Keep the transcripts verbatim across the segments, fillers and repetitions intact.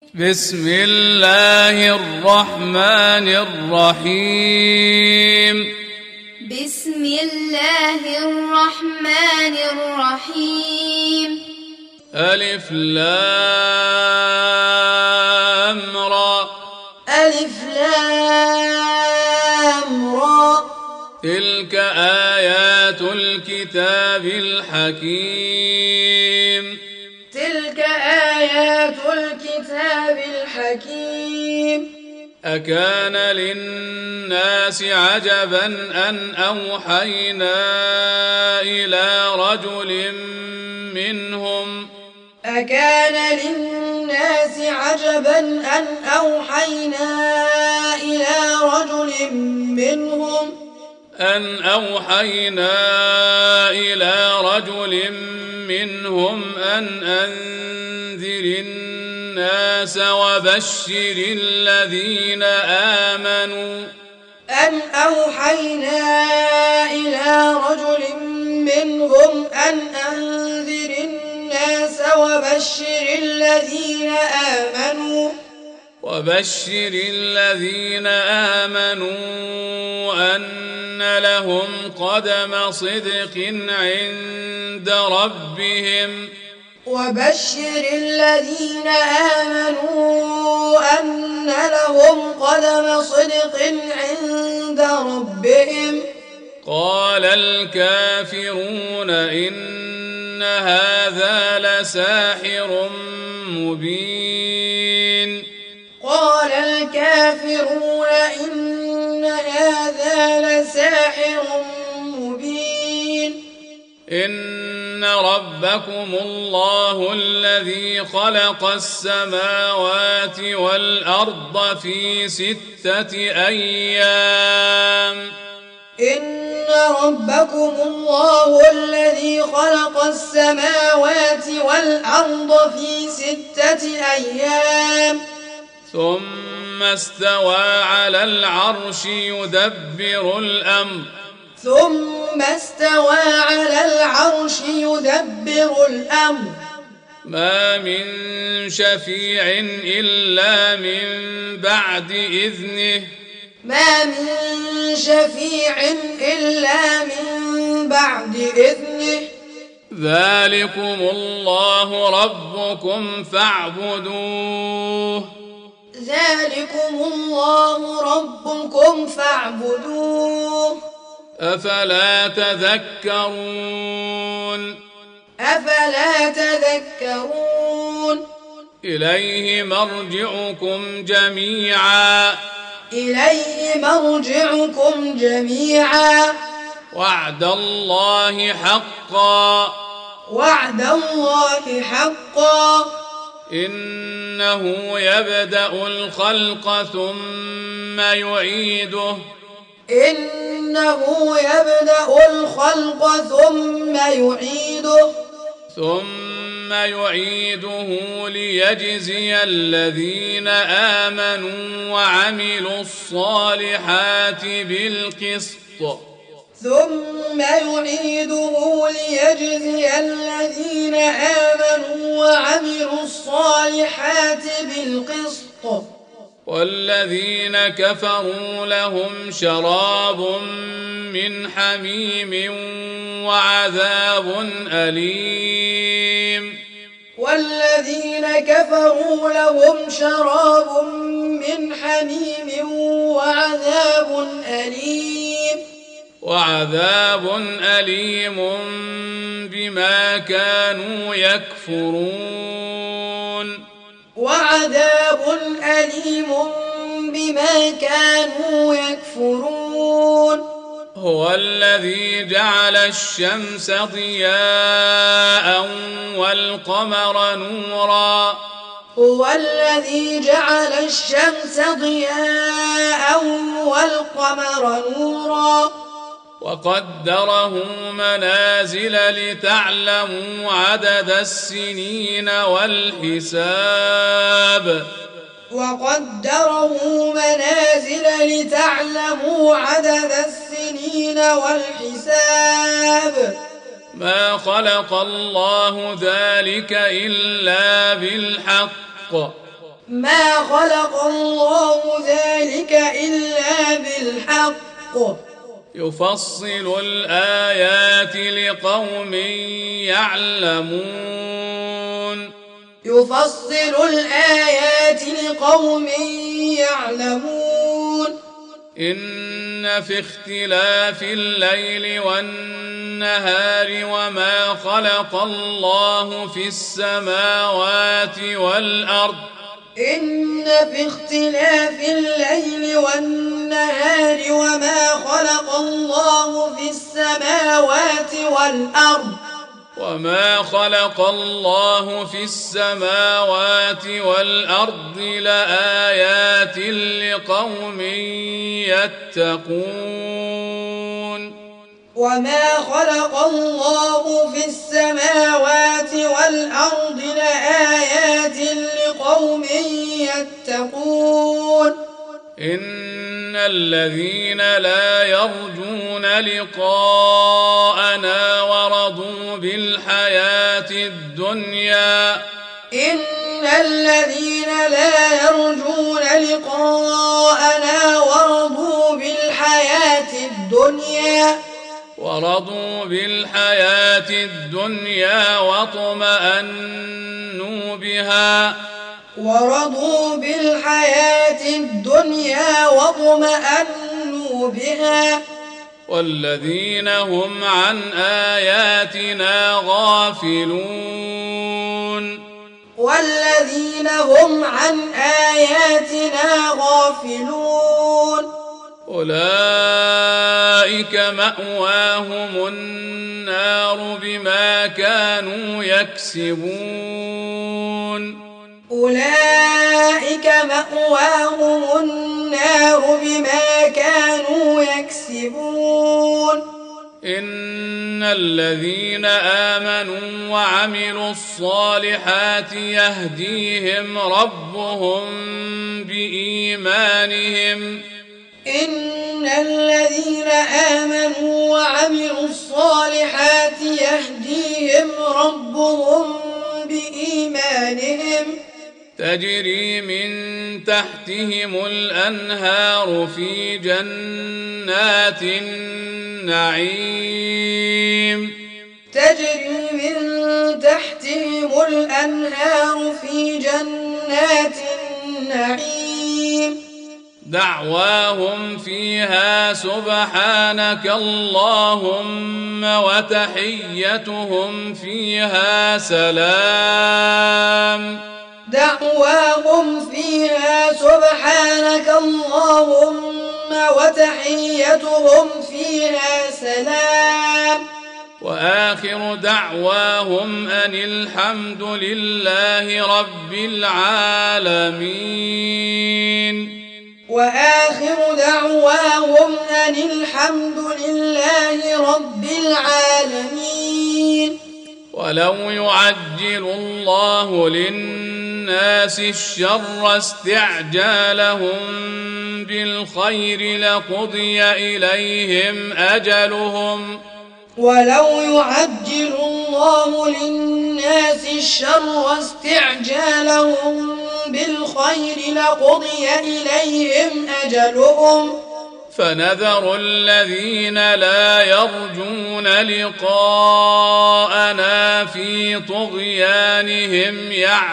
بسم الله الرحمن الرحيم بسم الله الرحمن الرحيم ألف لام را ألف لام را تلك آيات الكتاب الحكيم تلك آيات الكتاب الحكيم أكان للناس عجبا أن أوحينا إلى رجل منهم أكان للناس عجبا أن أوحينا إلى رجل منهم أن أوحينا إلى رجل منهم أن أنذر الناس وبشر الذين آمنوا أن أوحينا إلى رجل منهم أن أنذر الناس وبشر الذين آمنوا وبشر الذين آمنوا أن لهم قدم صدق عند ربهم وبشر الذين آمنوا أن لهم قدم صدق عند ربهم قال الكافرون إن هذا لساحر مبين قال الكافرون إن هذا لساحر مبين إن ربكم الله الذي خلق السماوات والأرض في ستة أيام إن ربكم الله الذي خلق السماوات والأرض في ستة أيام ثم استوى على العرش يدبر الأمر ثم استوى على العرش يدبر الأمر ما من شفيع إلا من بعد إذنه ما من شفيع إلا من بعد إذنه ذلكم الله ربكم فاعبدوه ذلكم الله ربكم فاعبدوه أفلا تذكرون أفلا تذكرون إليه مرجعكم جميعا إليه مرجعكم جميعا وعد الله حقا وعد الله حقا إنه يبدأ الخلق ثم يعيده إنه يبدأ الخلق ثم يعيده ثم يعيده ليجزي الذين آمنوا وعملوا الصالحات بالقسط ثم يعيده ليجزي الذين آمنوا وعملوا الصالحات بالقسط والذين كفروا لهم شراب من حميم وعذاب أليم والذين كفروا لهم شراب من حميم وعذاب أليم وعذاب أليم بما كانوا يكفرون وعذاب أليم بما كانوا يكفرون هو الذي جعل الشمس ضياء والقمر نورا هو الذي جعل الشمس ضياء والقمر نورا وقدره منازل لتعلموا عدد السنين والحساب وقدره منازل لتعلموا عدد السنين والحساب ما خلق الله ذلك إلا بالحق ما خلق الله ذلك إلا بالحق يفصل الآيات لقوم يعلمون يفصل الآيات لقوم يعلمون إن في اختلاف الليل والنهار وما خلق الله في السماوات والأرض إن في اختلاف الليل والنهار وما خلق الله في السماوات والأرض وما خلق الله في السماوات والأرض لآيات لقوم يتقون وما خلق الله في السماوات والأرض لآيات لقوم يتقون إن الذين لا يرجون لقاءنا ورضوا بالحياة الدنيا إن الذين لا يرجون لقاءنا ورضوا بالحياة الدنيا ورضوا بالحياة الدنيا واطمأنوا بها ورضوا بالحياة الدنيا واطمأنوا بها والذين هم عن آياتنا غافلون والذين هم عن آياتنا غافلون أولئك مأواهم النار بما كانوا يكسبون أولئك مأواهم النار بما كانوا يكسبون إن الذين آمنوا وعملوا الصالحات يهديهم ربهم بإيمانهم إن الذين آمنوا وعملوا الصالحات يهديهم ربهم بإيمانهم تجري من تحتهم الأنهار في جنات النعيم تجري من تحتهم الأنهار في جنات النعيم دعواهم فيها سبحانك اللهم وتحيتهم فيها سلام دعواهم فيها سبحانك اللهم وتحيتهم فيها سلام وآخر دعواهم أن الحمد لله رب العالمين وآخر دعواهم أن الحمد لله رب العالمين ولو يعجل الله للناس الشر استعجالهم بالخير لقضي إليهم أجلهم ولو يعجل الله للناس الشر استعجالهم بالخير لقضي إليهم أجلهم فنذر الذين لا يرجون لقاءنا في طغيانهم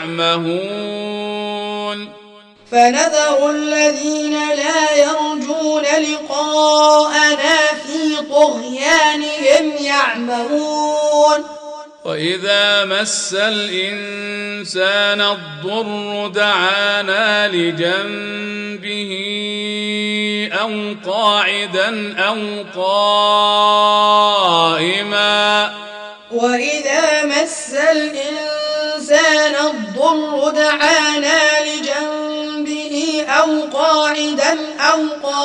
يعمهون فنذر الذين لا يرجون لقاءنا في طغيانهم يعمهون وإذا مس الإنسان الضر دعانا لجنبه أو قاعدا أو قائما وإذا مس الإنسان الضر دعانا لجنبه أو قاعدا أو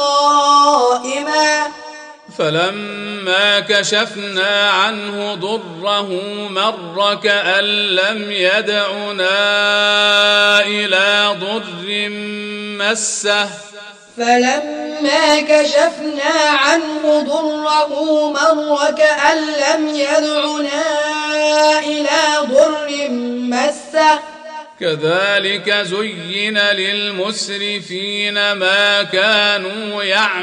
قائما فلما كشفنا عنه ضره مر كأن لم يدعنا إلى ضر مسه فلما كشفنا عنه ضره مر كأن لم يدعنا إلى ضر مسه كذلك زين للمسرفين ما كانوا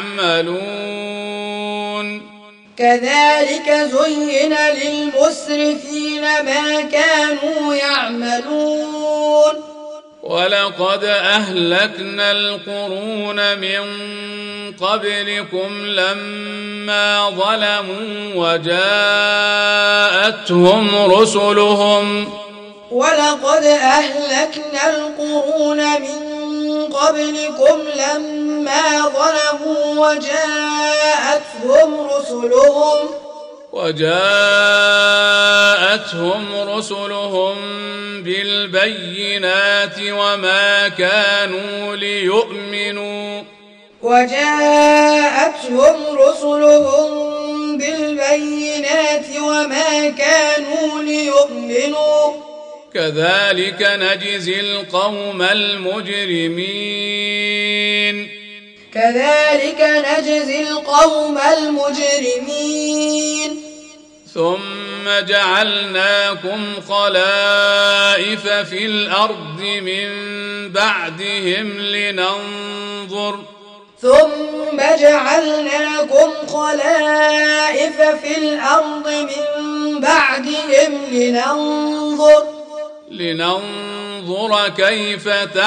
يعملون كذلك زين للمسرفين ما كانوا يعملون ولقد أهلكنا القرون من قبلكم لما ظلموا وجاءتهم رسلهم ولقد أهلكنا القرون من قبلكم لما ظلموا وجاءتهم رسلهم وجاءتهم رسلهم بالبينات وما كانوا ليؤمنوا وجاءتهم رسلهم بالبينات وما كانوا ليؤمنوا كذلك نجزي القوم المجرمين كذلك نجزي القوم المجرمين ثم جعلناكم خلائف في الأرض من بعدهم لننظر ثم جعلناكم خلائف في الأرض من بعدهم لننظر لننظر كيف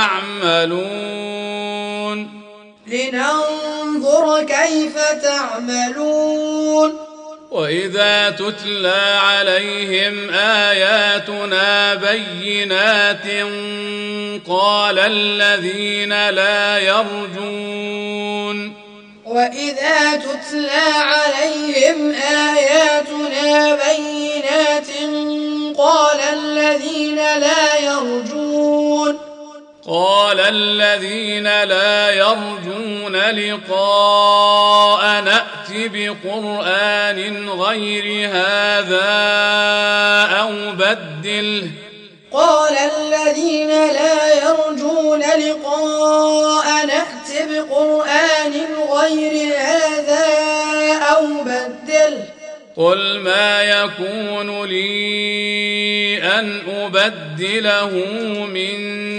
تعملون لننظر كيف تعملون وإذا تتلى عليهم آياتنا بينات قال الذين لا يرجون وإذا تتلى عليهم آياتنا بينات قال الذين لا يرجون قال الذين لا يرجون لقاء نأت بقرآن غير هذا أو بدله قال الذين لا يرجون لقاء نأت بقرآن غير هذا أو بدله قل ما يكون لي أن أبدله من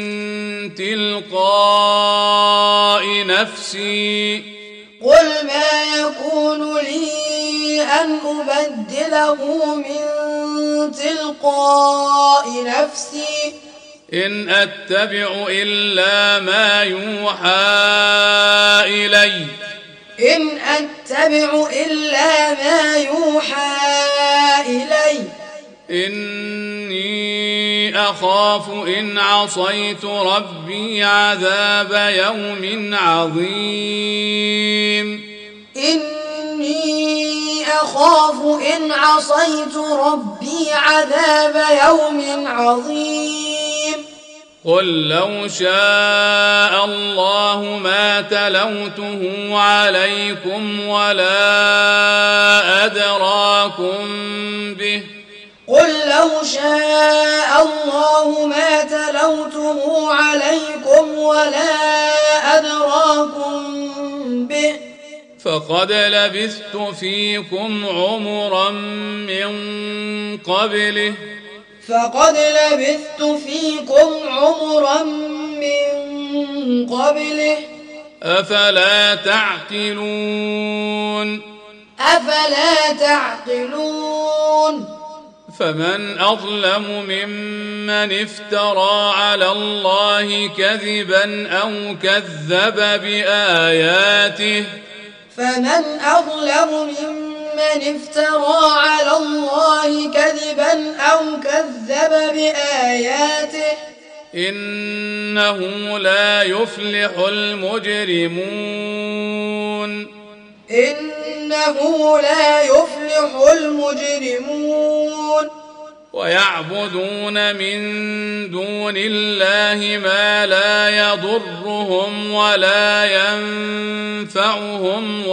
تلقاء نفسي قل ما يكون لي أن أبدله من تلقاء نفسي إن أتبع إلا ما يوحى إلي إن أتبع إلا ما يوحى إلي إني أخاف إن عصيت ربي عذاب يوم عظيم إني أخاف إن عصيت ربي عذاب يوم عظيم قل لو شاء الله ما تلوته عليكم ولا أدراكم به قل لو شاء الله ما تلوته عليكم ولا أدراكم به فقد لبثت فيكم عمرا من قبله فقد لبثت فيكم عمرا من قبله أفلا تعقلون أفلا تعقلون فمن أظلم ممن افترى على الله كذبا أو كذب بآياته فمن أظلم ممن افترى على الله كذبا أو كذب بآياته إنه لا يفلح المجرمون إنه لا يفلح المجرمون ويعبدون من دون الله ما لا يضرهم ولا ينفعهم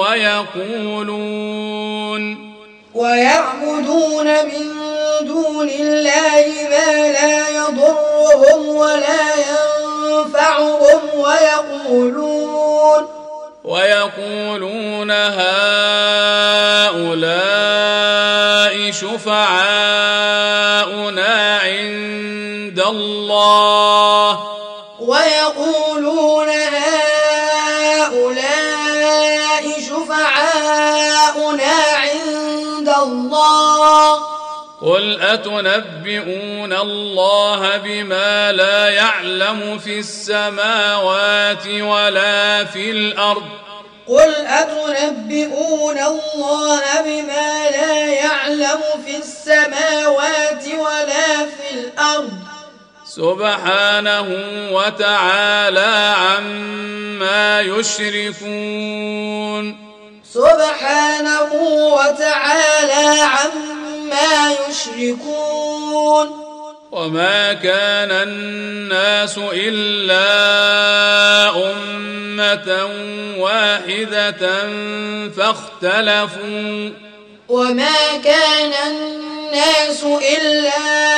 ويقولون ويعبدون من دون الله ما لا يضرهم ولا ينفعهم ويقولون ويقولون هؤلاء شفعاؤنا عند الله قل أتنبئون الله بما لا يعلم في السماوات ولا في الأرض قل أتنبئون الله بما لا يعلم في السماوات ولا في الأرض سبحانه وتعالى عما يشركون سبحانه وتعالى عما يشركون وما كان الناس إلا أمة واحدة فاختلفوا وما كان الناس إلا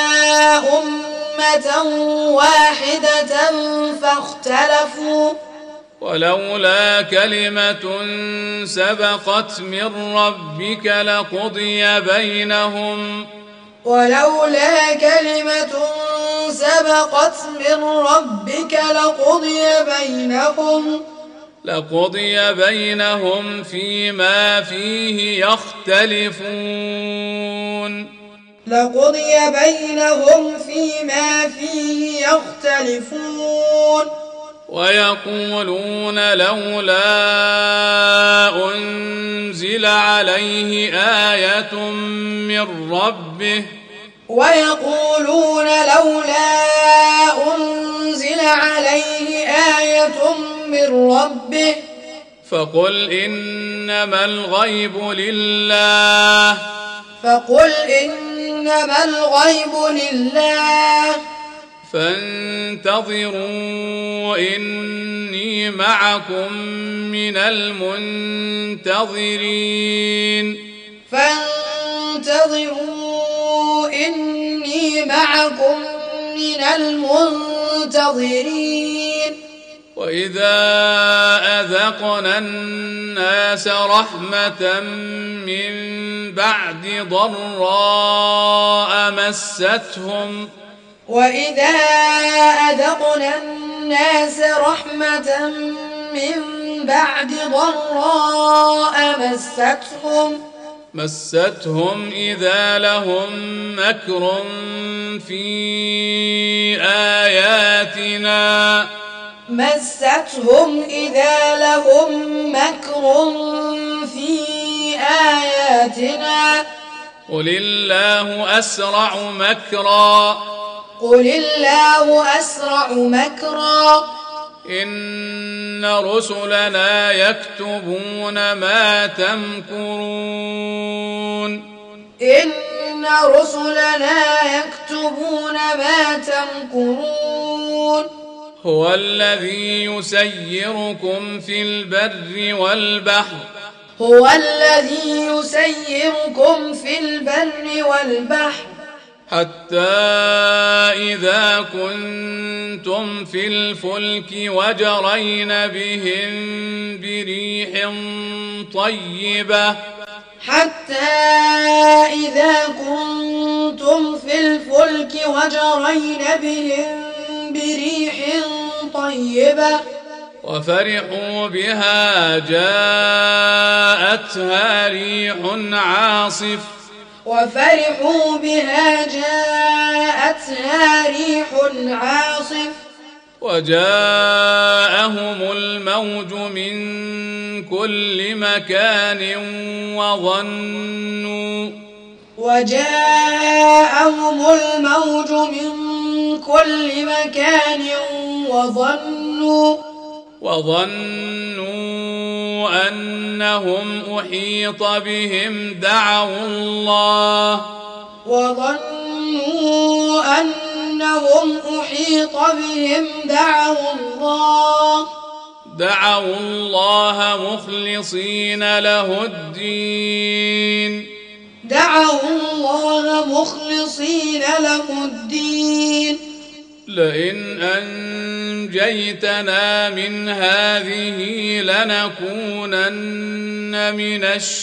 أمة واحدة فاختلفوا ولولا كلمة سبقت من ربك لقضي بينهم ولولا كلمة سبقت من ربك لقضي بينهم لقضي بينهم فيما فيه يختلفون لقضي بينهم فيما فيه يختلفون ويقولون لولا أنزل عليه آية من ربه ويقولون لولا أنزل عليه آية من ربه فقل إنما الغيب لله فقل إنما الغيب لله فانتظروا إني معكم من المنتظرين فانتظروا إني معكم من المنتظرين وإذا أذقنا الناس رحمة من بعد ضراء مستهم وإذا أذقنا الناس رحمة من بعد ضراء مستهم مستهم إذا لهم مكر في آياتنا مستهم إذا لهم مكر في آياتنا قل الله أسرع مكرا قل الله أسرع مكرا إن رسلنا يكتبون ما تمكرون إن رسلنا يكتبون ما تمكرون هو الذي يسيركم في البر والبحر هو الذي يسيركم في البر والبحر حتى إذا كنتم في الفلك وجرين بهم بريح طيبة حتى إذا كنتم في الفلك وجرين بهم بريح طيبة وفرحوا بها جاءتها ريح عاصف وفرحوا بها جاءتها ريح عاصف وجاءهم الموج من كل مكان وظنوا وجاءهم الموج من كل مكان وظنوا وظنوا أنهم أحيط بهم دعوا الله وظنوا أنهم أحيط بهم دعوا الله دعوا الله مخلصين له الدين دعوا الله مخلصين له الدين لئن أنجيتنا من هذه لنكونن من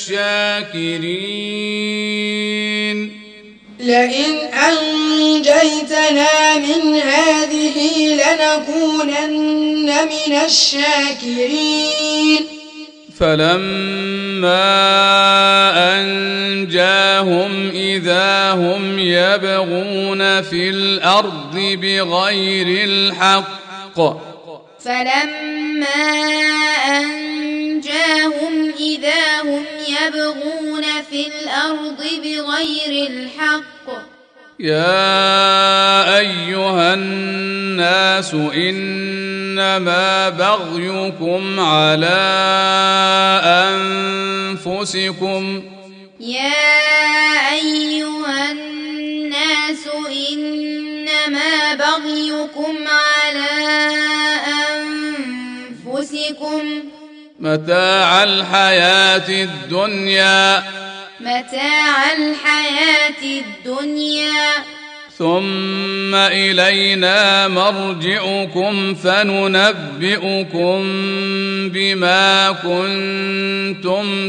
الشاكرين لئن أنجيتنا من هذه لنكونن من الشاكرين فلما أنجاهم إذا هم يبغون في الأرض بغير الحق فلما أنجاهم إذا هم يبغون في الأرض بغير الحق يا أيها الناس إنما بغيكم على أنفسكم يا أيها الناس إنما بغيكم على أنفسكم متاع الحياة الدنيا متاع الحياة الدنيا ثم إلينا مرجعكم فننبئكم بما كنتم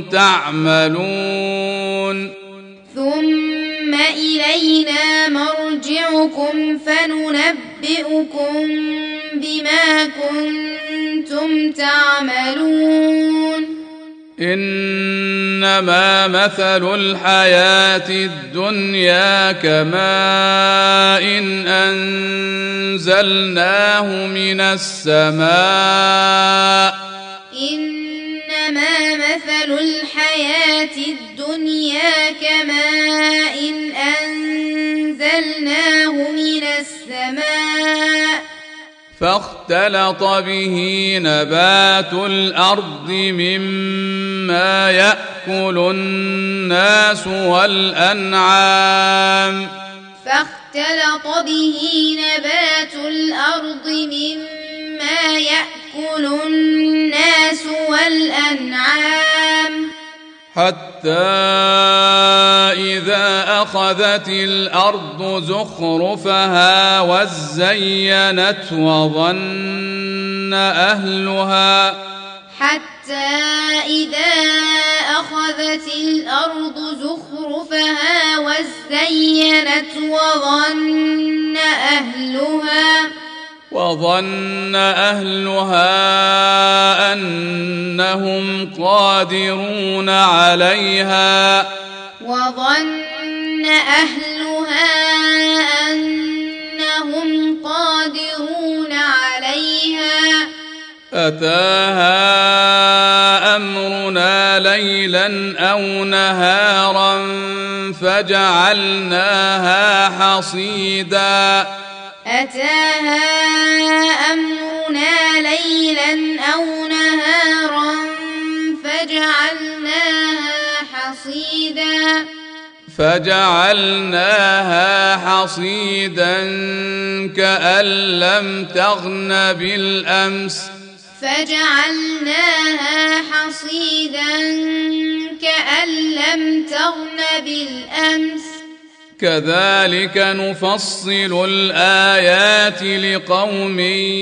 تعملون ثم إلينا مرجعكم فننبئكم بما كنتم تعملون إنما مثل الحياة الدنيا كماء أنزلناه من السماء إنما مثل الحياة الدنيا كماء أنزلناه من السماء فاختلط به نبات الأرض مما يأكل الناس والأنعام فاختلط به نبات الأرض مما يأكل الناس والأنعام حتى إذا أخذت الأرض زخرفها وزينت وظن أهلها حتى إذا أخذت الأرض زخرفها وزينت وظن أهلها وظن أهلها أنهم قادرون عليها وظن أهلها أنهم قادرون عليها أتاها أمرنا ليلا أو نهارا فجعلناها حصيدا أتاها أمرنا ليلا أو نهارا فجعلناها حصيدا فجعلناها حصيدا كأن لم تغن بالأمس فجعلناها حصيدا كأن لم تغن بالأمس كذلك نفصل الآيات لقوم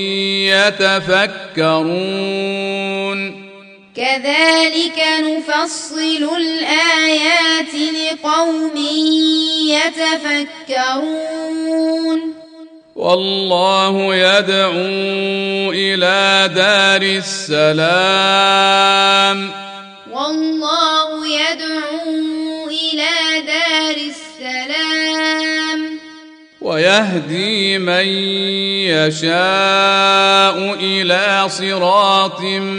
يتفكرون كذلك نفصل الآيات لقوم يتفكرون والله يدعو إلى دار السلام والله يدعو إلى دار السلام ويهدي من يشاء إلى صراط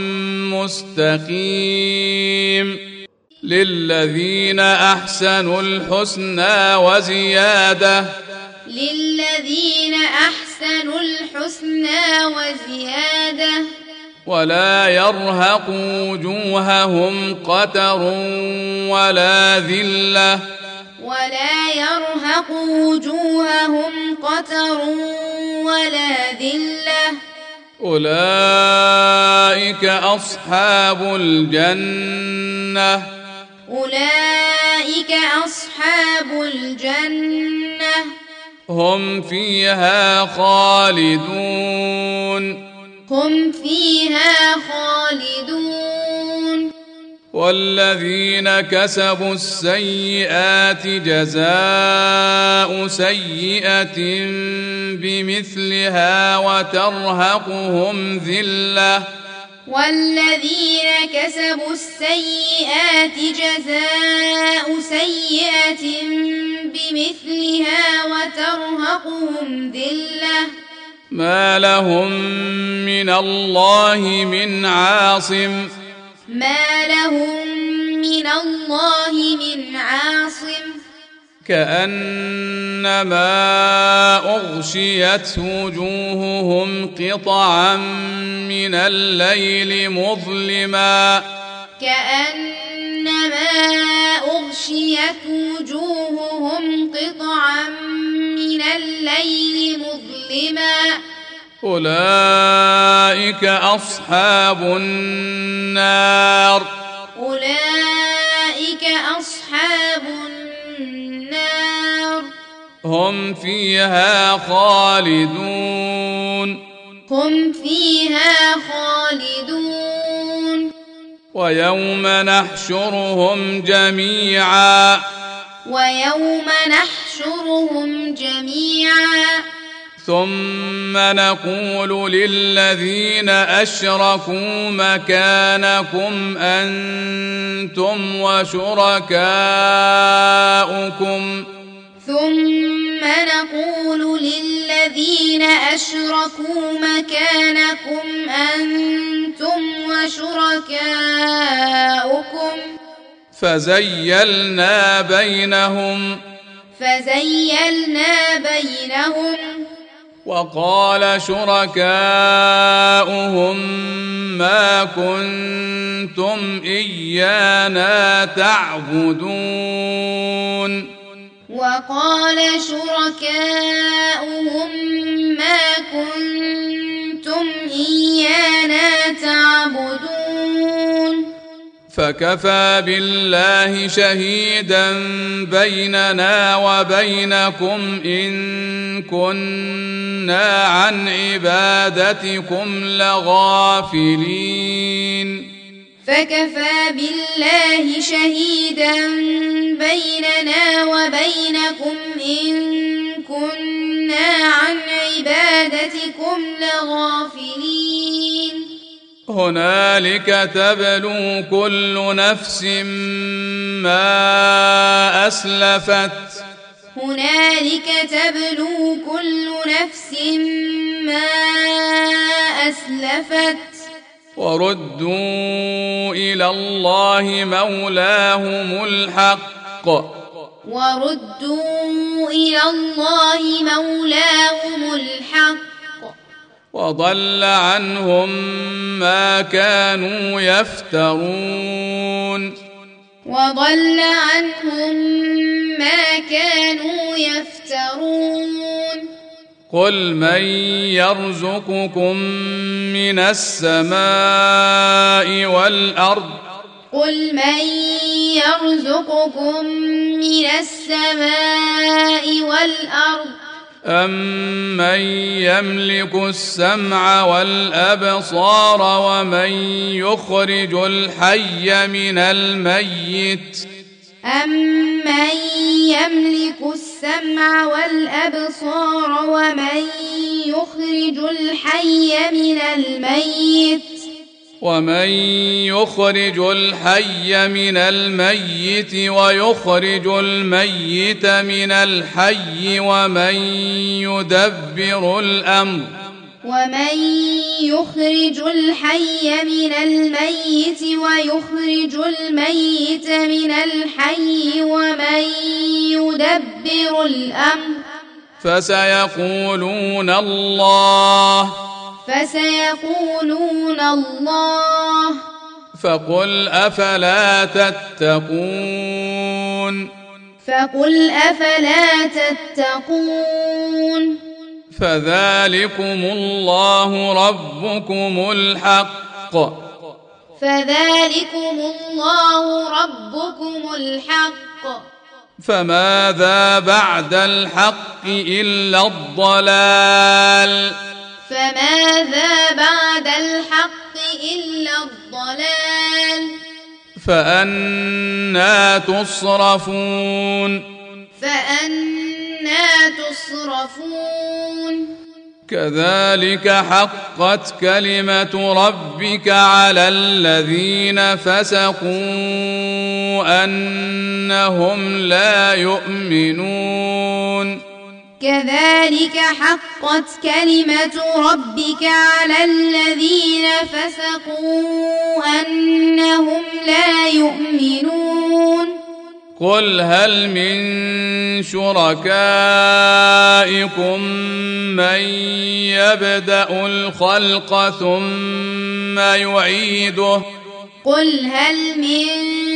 مستقيم للذين أحسنوا الحسنى وزيادة للذين أحسنوا الحسنى وزيادة ولا يرهق وجوههم قتر ولا ذلة ولا يرهق وجوههم قتر ولا ذلة أولئك أصحاب الجنة أولئك أصحاب الجنة هم فيها خالدون هم فيها خالدون والذين كسبوا السيئات جزاء سيئة بمثلها وترهقهم ذلة والذين كسبوا السيئات جزاء سيئة بمثلها وترهقهم ذلة ما لهم من الله من عاصم ما لهم من الله من عاصم كأنما أغشيت وجوههم قطعا من الليل مظلما كأنما أغشيت وجوههم قطعا من الليل مظلما أولئك أصحاب النار أولئك أصحاب النار هم فيها خالدون هم فيها خالدون ويوم نحشرهم جميعا ويوم نحشرهم جميعا ثم نقول للذين أشركوا مكانكم أنتم وشركاؤكم ثم نقول للذين أشركوا مكانكم أنتم وشركاؤكم فزيلنا بينهم فزيلنا بينهم وقال شركاؤهم ما كنتم إيانا تعبدون وقال شركاؤهم ما كنتم إيانا تعبدون فكفى بالله شهيدا بيننا وبينكم إن كنا عن عبادتكم لغافلين فكفى بالله شهيدا بيننا وبينكم إن كنا عن عبادتكم لغافلين هنالك تبلو كل نفس ما أسلفت هنالك تبلو كل نفس ما أسلفت وردوا إلى الله مولاهم الحق وردوا إلى الله مولاهم الحق وضل عنهم ما كانوا يفترون وضل عنهم ما كانوا يفترون قل من يرزقكم من السماء والأرض قل من يرزقكم من السماء والأرض أمن يملك السمع والأبصار ومن يخرج الحي من الميت أمن يملك السمع والأبصار ومن يخرج الحي من الميت ومن يخرج الحي من الميت ويخرج الميت من الحي ومن يدبر الأمر ومن يخرج الحي من الميت ويخرج الميت من الحي ومن يدبر الأمر فسيقولون الله فسيقولون الله فقل أفلا تتقون فقل أفلا تتقون فذلكم الله ربكم الحق فذلكم الله ربكم الحق فماذا بعد الحق إلا الضلال فماذا بعد الحق إلا الضلال فأنى تصرفون فأنى تصرفون كذلك حقت كلمة ربك على الذين فسقوا أنهم لا يؤمنون كذلك حقت كلمة ربك على الذين فسقوا أنهم لا يؤمنون قل هل من شركائكم من يبدأ الخلق ثم يعيده قل هل من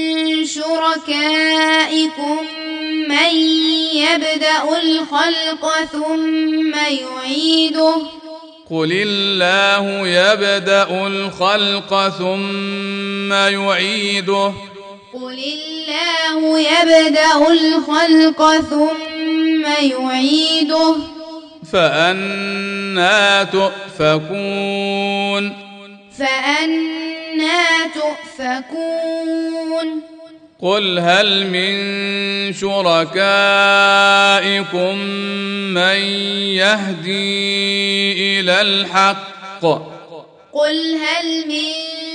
شركائكم من يبدأ الخلق ثم يعيده قل الله يبدأ الخلق ثم يعيده قل الله يبدأ الخلق ثم يعيده فأنى تؤفكون فأنى تؤفكون قل هل من شركائكم من يهدي إلى الحق قل هل من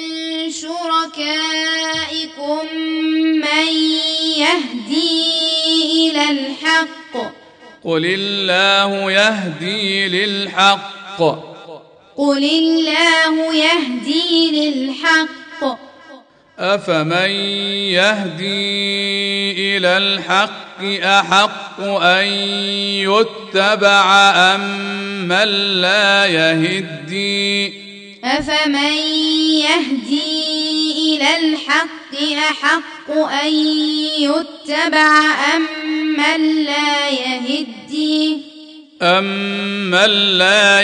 شركائكم من يهدي إلى الحق قل الله يهدي للحق قل الله يهدي للحق أفمن يهدي إلى الحق أحق أن يتبع أم من لا يهدي أفمن يهدي إلى الحق أحق أن يتبع أم من لا يهدي أمن لا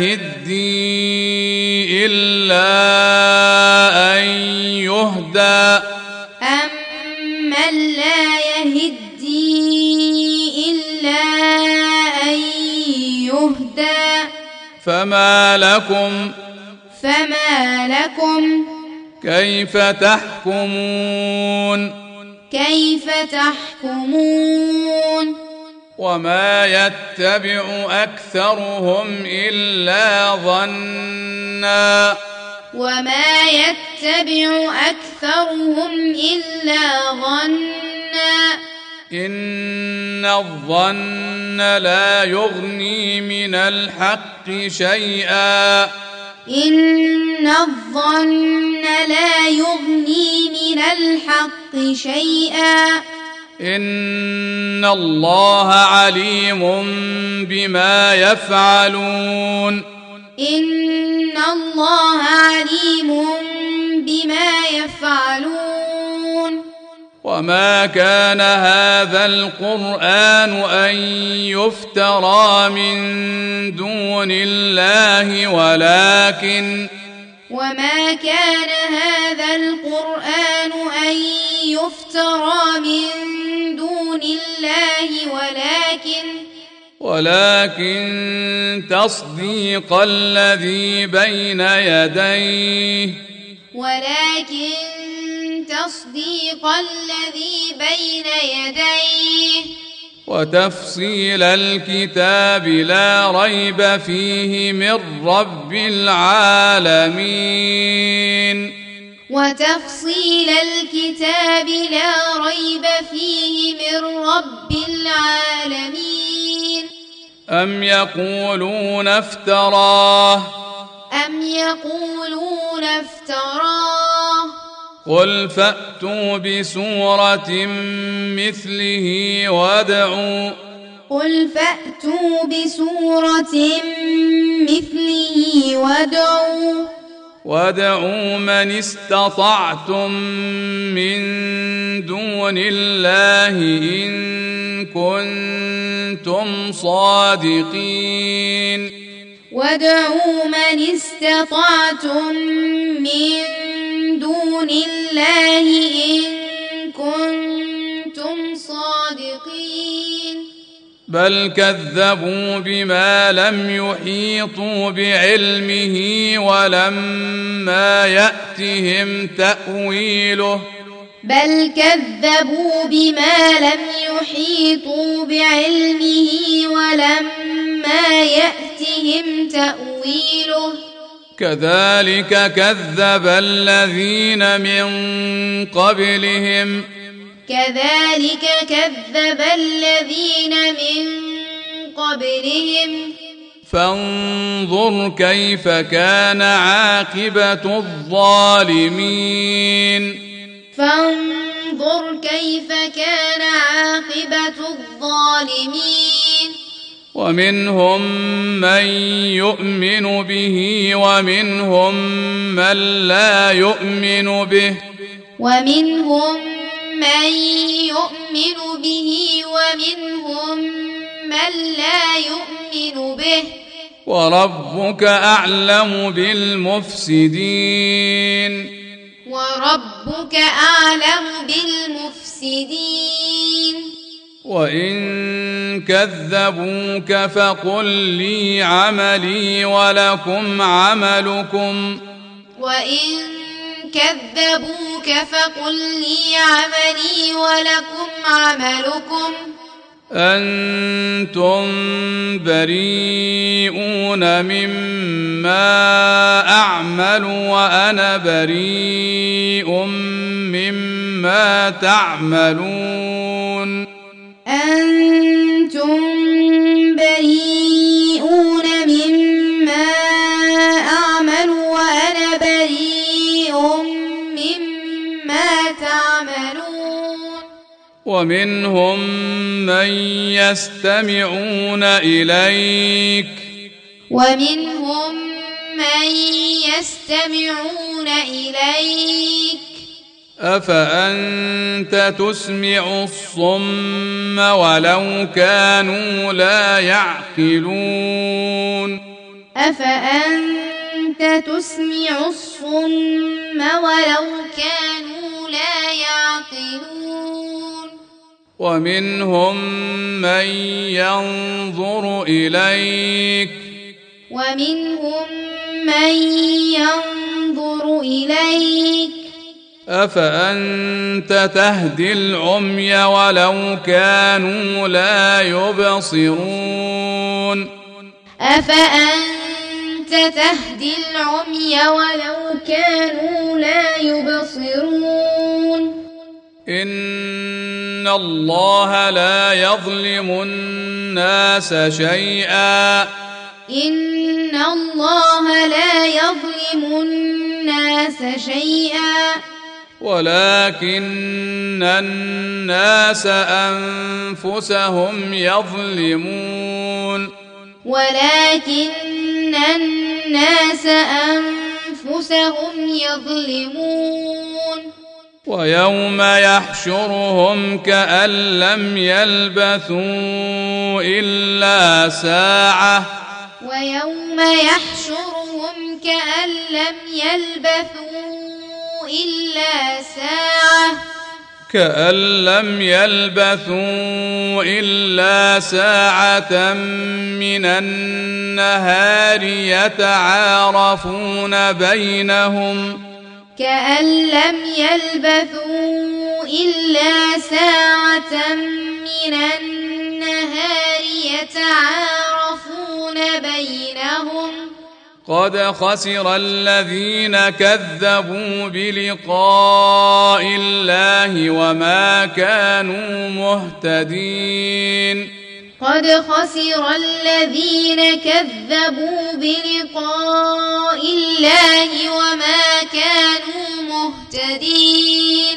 يهدي إلا أن يهدى أمن لا يهدي إلا أن يهدى فما لكم فما لكم كيف تحكمون كيف تحكمون وما يتبع أكثرهم إلا ظنا وما يتبع أكثرهم إلا ظنا إن الظن لا يغني من الحق شيئا إن الظن لا يغني من الحق شيئا إن الله عليم بما يفعلون إن الله عليم بما يفعلون وما كان هذا القرآن أن يفترى من دون الله ولكن وما كان هذا القرآن أن يفترى من دون الله ولكن ولكن تصديق الذي بين يديه ولكن تصديق الذي بين يديه وتفصيل الكتاب لا ريب فيه من رب العالمين وتفصيل الكتاب لا ريب فيه من رب العالمين أم يقولون افتراه أم يقولون افتراه قل فأتوا بسورة مثله وادعوا قل فأتوا بسورة مثله وادعوا وادعوا من استطعتم من دون الله إن كنتم صادقين وادعوا من استطعتم من دون الله إن كنتم صادقين بل كذبوا بما لم يحيطوا بعلمه ولما يأتهم تأويله بل كذبوا بما لم يحيطوا بعلمه ولما يأتهم يأتهم تأويله كذلك كذب الذين من قبلهم كذلك كذب الذين من قبلهم فانظر كيف كان عاقبة الظالمين فانظر كيف كان عاقبة الظالمين ومنهم من يؤمن به ومنهم من لا يؤمن به ومنهم من يؤمن به ومنهم من لا يؤمن به وربك أعلم بالمفسدين وربك أعلم بالمفسدين وإن كذبوك فقل لي عملي ولكم عملكم وإن كذبوك فقل لي عملي ولكم عملكم أنتم بريئون مما أعمل وأنا بريء مما تعملون أنتم بريئون مما أعمل وأنا بريء مما تعملون ومنهم من يستمعون إليك ومنهم من يستمعون إليك أفأنت تسمع الصم ولو كانوا لا يعقلون أفأنت تسمع الصم ولو كانوا لا يعقلون ومنهم من ينظر إليك ومنهم من ينظر إليك أفأنت تهدي العمي ولو كانوا لا يبصرون أفأنت تهدي العمي ولو كانوا لا يبصرون إن الله لا يظلم الناس شيئا إن الله لا يظلم الناس شيئا ولكن الناس أنفسهم يظلمون ولكن الناس أنفسهم يظلمون ويوم يحشرهم كأن لم يلبثوا إلا ساعة ويوم يحشرهم كأن لم يلبثوا إلا ساعة كأن لم يلبثوا إلا ساعة من النهار يتعارفون بينهم كأن لم يلبثوا إلا ساعة من النهار يتعارفون بينهم قد خسر الذين كذبوا بلقاء الله وما كانوا مهتدين قد خسر الذين كذبوا بلقاء الله وما كانوا مهتدين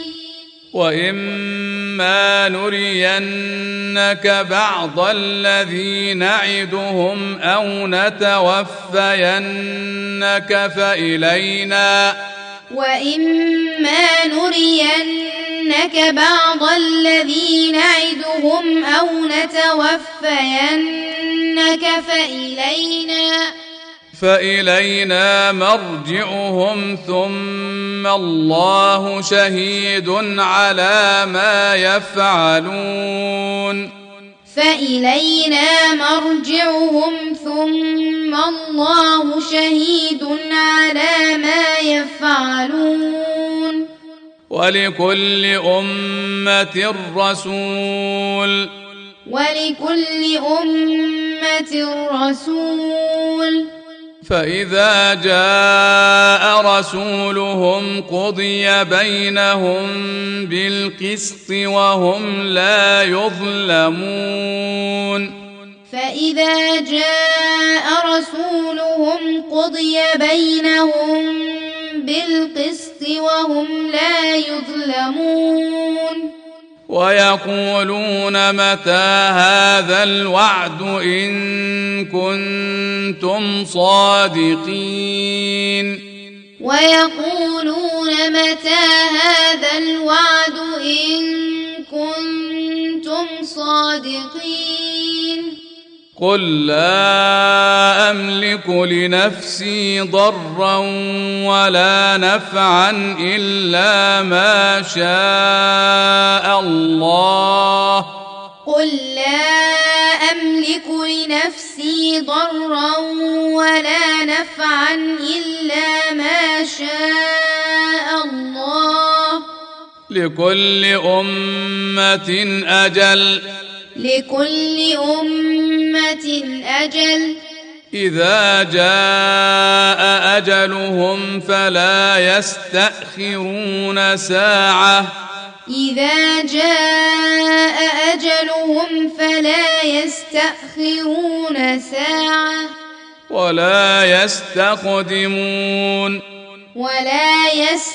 وإما نرينك بعض الذي نعدهم أو نتوفينك فإلينا وإما نرينك بعض الذي نعدهم أو نتوفينك فإلينا فإلينا مرجعهم ثم الله شهيد على ما يفعلون فإلينا مرجعهم ثم الله شهيد على ما يفعلون ولكل أمة رسول ولكل أمة أمة رسول فإذا جاء رسولهم قضي بينهم بالقسط وهم لا يظلمون فإذا جاء رسولهم قضي بينهم بالقسط وهم لا يظلمون ويقولون متى هذا الوعد إن كنتم صادقين ويقولون متى هذا الوعد إن كنتم صادقين قل لا أملك لنفسي ضرا ولا نفعا إلا ما شاء الله قل لا أملك لنفسي ضرا ولا نفعا إلا ما شاء الله لكل أمة أجل لكل أمة أجل إذا جاء أجلهم فلا يستأخرون ساعة إذا جاء أجلهم فلا يستأخرون ساعة ولا يستقدمون ولا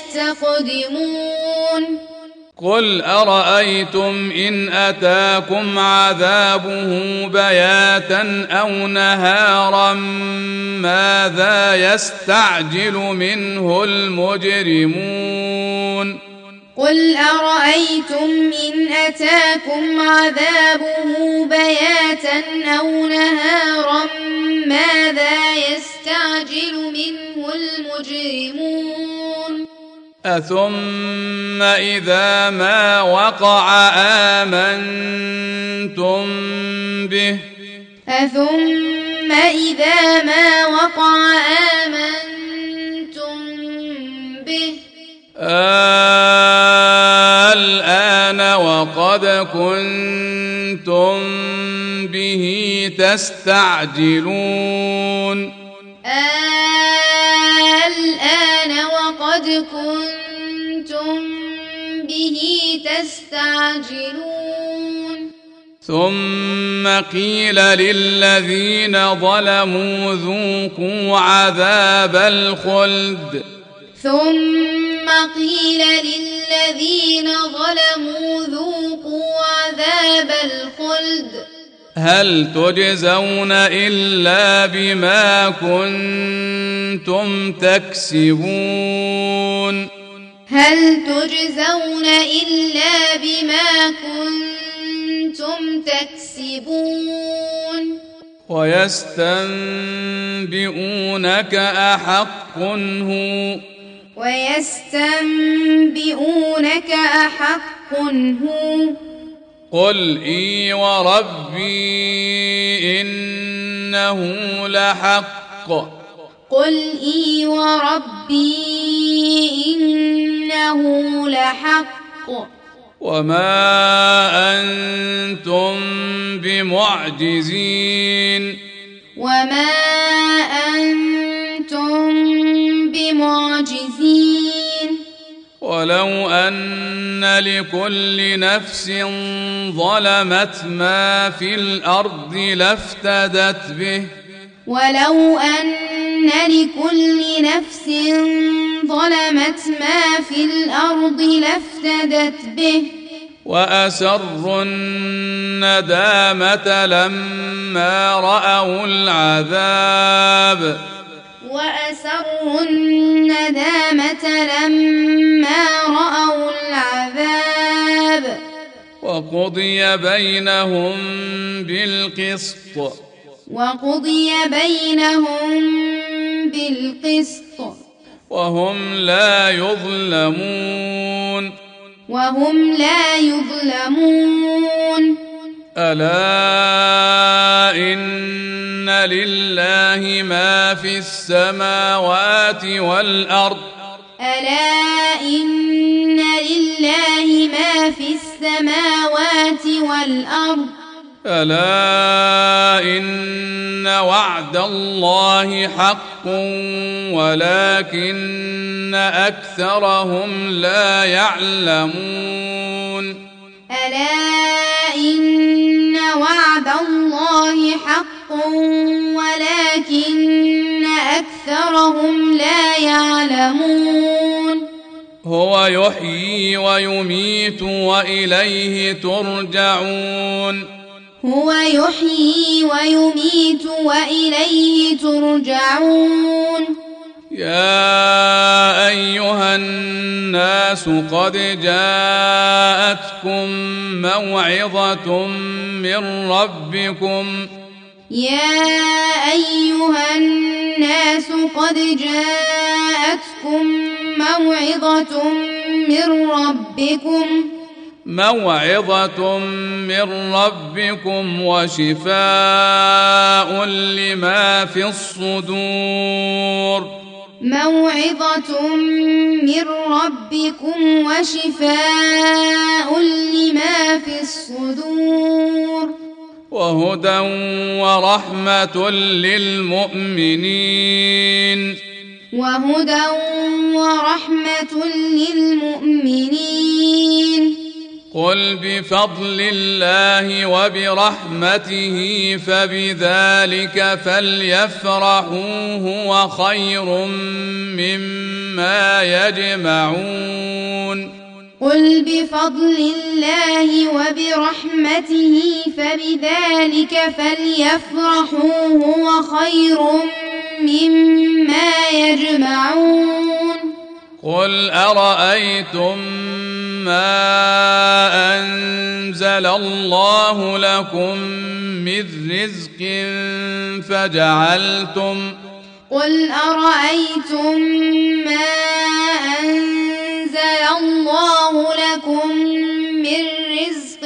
يستقدمون قل أرأيتم إن أتاكم عذابه بياتا أو نهارا ماذا يستعجل منه المجرمون قل أرأيتم إن أتاكم عذابه بياتا أو نهارا ماذا يستعجل منه المجرمون أثم إذا ما وقع آمنتم به أثم إذا ما وقع آمنتم به الآن وقد كنتم به تستعجلون الآن وقد كنتم به تستعجلون ثم قيل للذين ظلموا ذوقوا عذاب الخلد ثم قيل للذين ظلموا ذوقوا عذاب الخلد هل تجزون إلا بما كنتم تكسبون هل تجزون إلا بما كنتم تكسبون ويستنبئونك أحق هو ويستنبئونك أحق هو قل إي وربي إنه لحق قل إي وربي إنه لحق وما أنتم بمعجزين وما أنتم بمعجزين ولو أن لكل نفس ظلمت ما في الأرض لافتدت به ولو أن لكل نفس ظلمت ما في الأرض لافتدت به وأسروا الندامة لما رأوا العذاب وأسروا الندامة لما رأوا العذاب وقضي بينهم بالقسط وقضي بينهم بالقسط وهم لا يظلمون وهم لا يظلمون ألا إن لله ما في السماوات والأرض ألا إن لله ما في السماوات والأرض ألا إن وعد الله حق ولكن أكثرهم لا يعلمون. ألا إن وعد الله حق ولكن أكثرهم لا يعلمون. هو يحيي ويميت وإليه ترجعون. هو يحيي ويميت وإليه ترجعون. يا أيها الناس قد جاءتكم موعظة من ربكم. يا أيها الناس قد جاءتكم موعظة من ربكم موعظة من ربكم وشفاء لما في الصدور. موعظة من ربكم وشفاء لما في الصدور. وهدى ورحمة للمؤمنين. وهدى ورحمة للمؤمنين. قل بفضل الله وبرحمته فبذلك فليفرحوا هو خير مما يجمعون. قل بفضل الله وبرحمته فبذلك فليفرحوا هو خير مما يجمعون. قل أرأيتم ما أنزل الله لكم من رزق فجعلتم قل أرأيتم ما أنزل الله لكم من رزق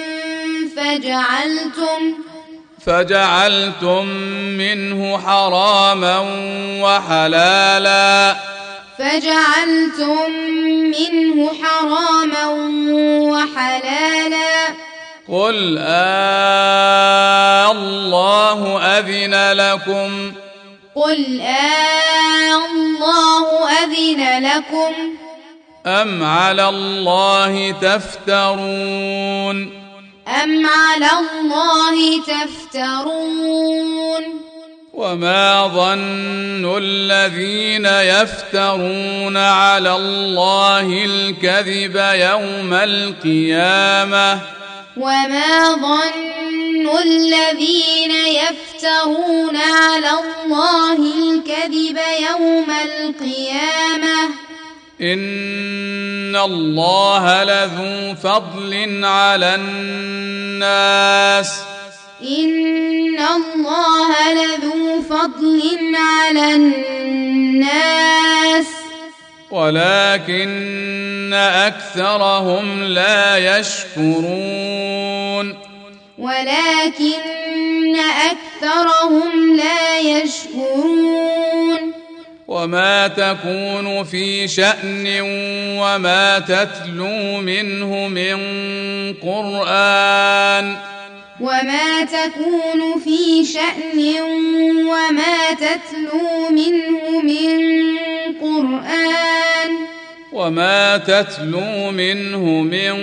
فجعلتم فجعلتم منه حراما وحلالا فجعلتم منه حراما وحلالا. قل آه الله أذن لكم قل آه الله أذن لكم أم على الله تفترون أم على الله تفترون. وما ظن الذين يفترون على الله الكذب يوم القيامة وما ظن الذين يفترون على الله الكذب يوم القيامة إن الله لذو فضل على الناس إن الله لذو فضل على الناس ولكن أكثرهم لا يشكرون ولكن أكثرهم لا يشكرون. وما تكون في شأن وما تتلو منه من قرآن وما تكون في شأن وما تتلو منه من قرآن وما تتلو منه من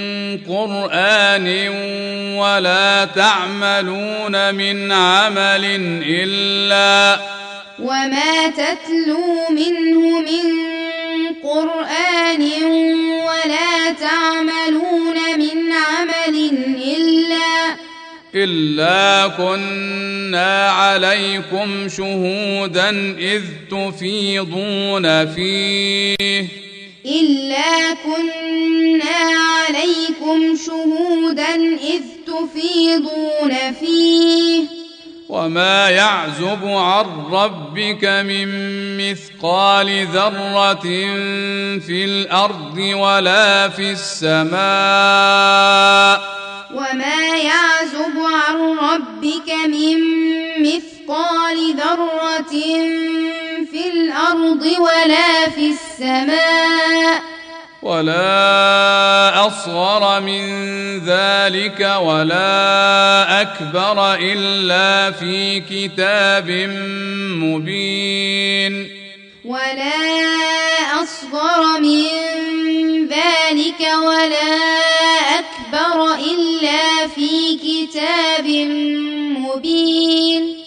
قرآن ولا تعملون من عمل إلا وما تتلو منه من قرآن ولا تعملون من عمل إلا إلا كنا عليكم شهودا إذ تفيضون فيه إلا كنا عليكم شهودا إذ تفيضون فيه وما يعزب عن ربك من مثقال ذرة في الأرض ولا في السماء وما يعزب عن ربك من مثقال ذرة في الأرض ولا في السماء ولا أصغر من ذلك ولا أكبر إلا في كتاب مبين ولا أصغر من ذلك ولا أكبر إلا في كتاب مبين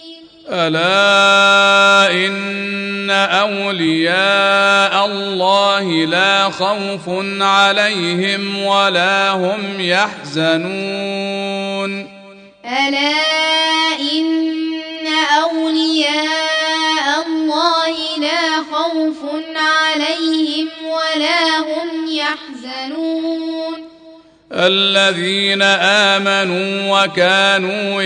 ألا إن أولياء الله لا خوف عليهم ولا هم يحزنون ألا إن أولياء الله لا خوف عليهم ولا هم يحزنون الذين آمنوا وكانوا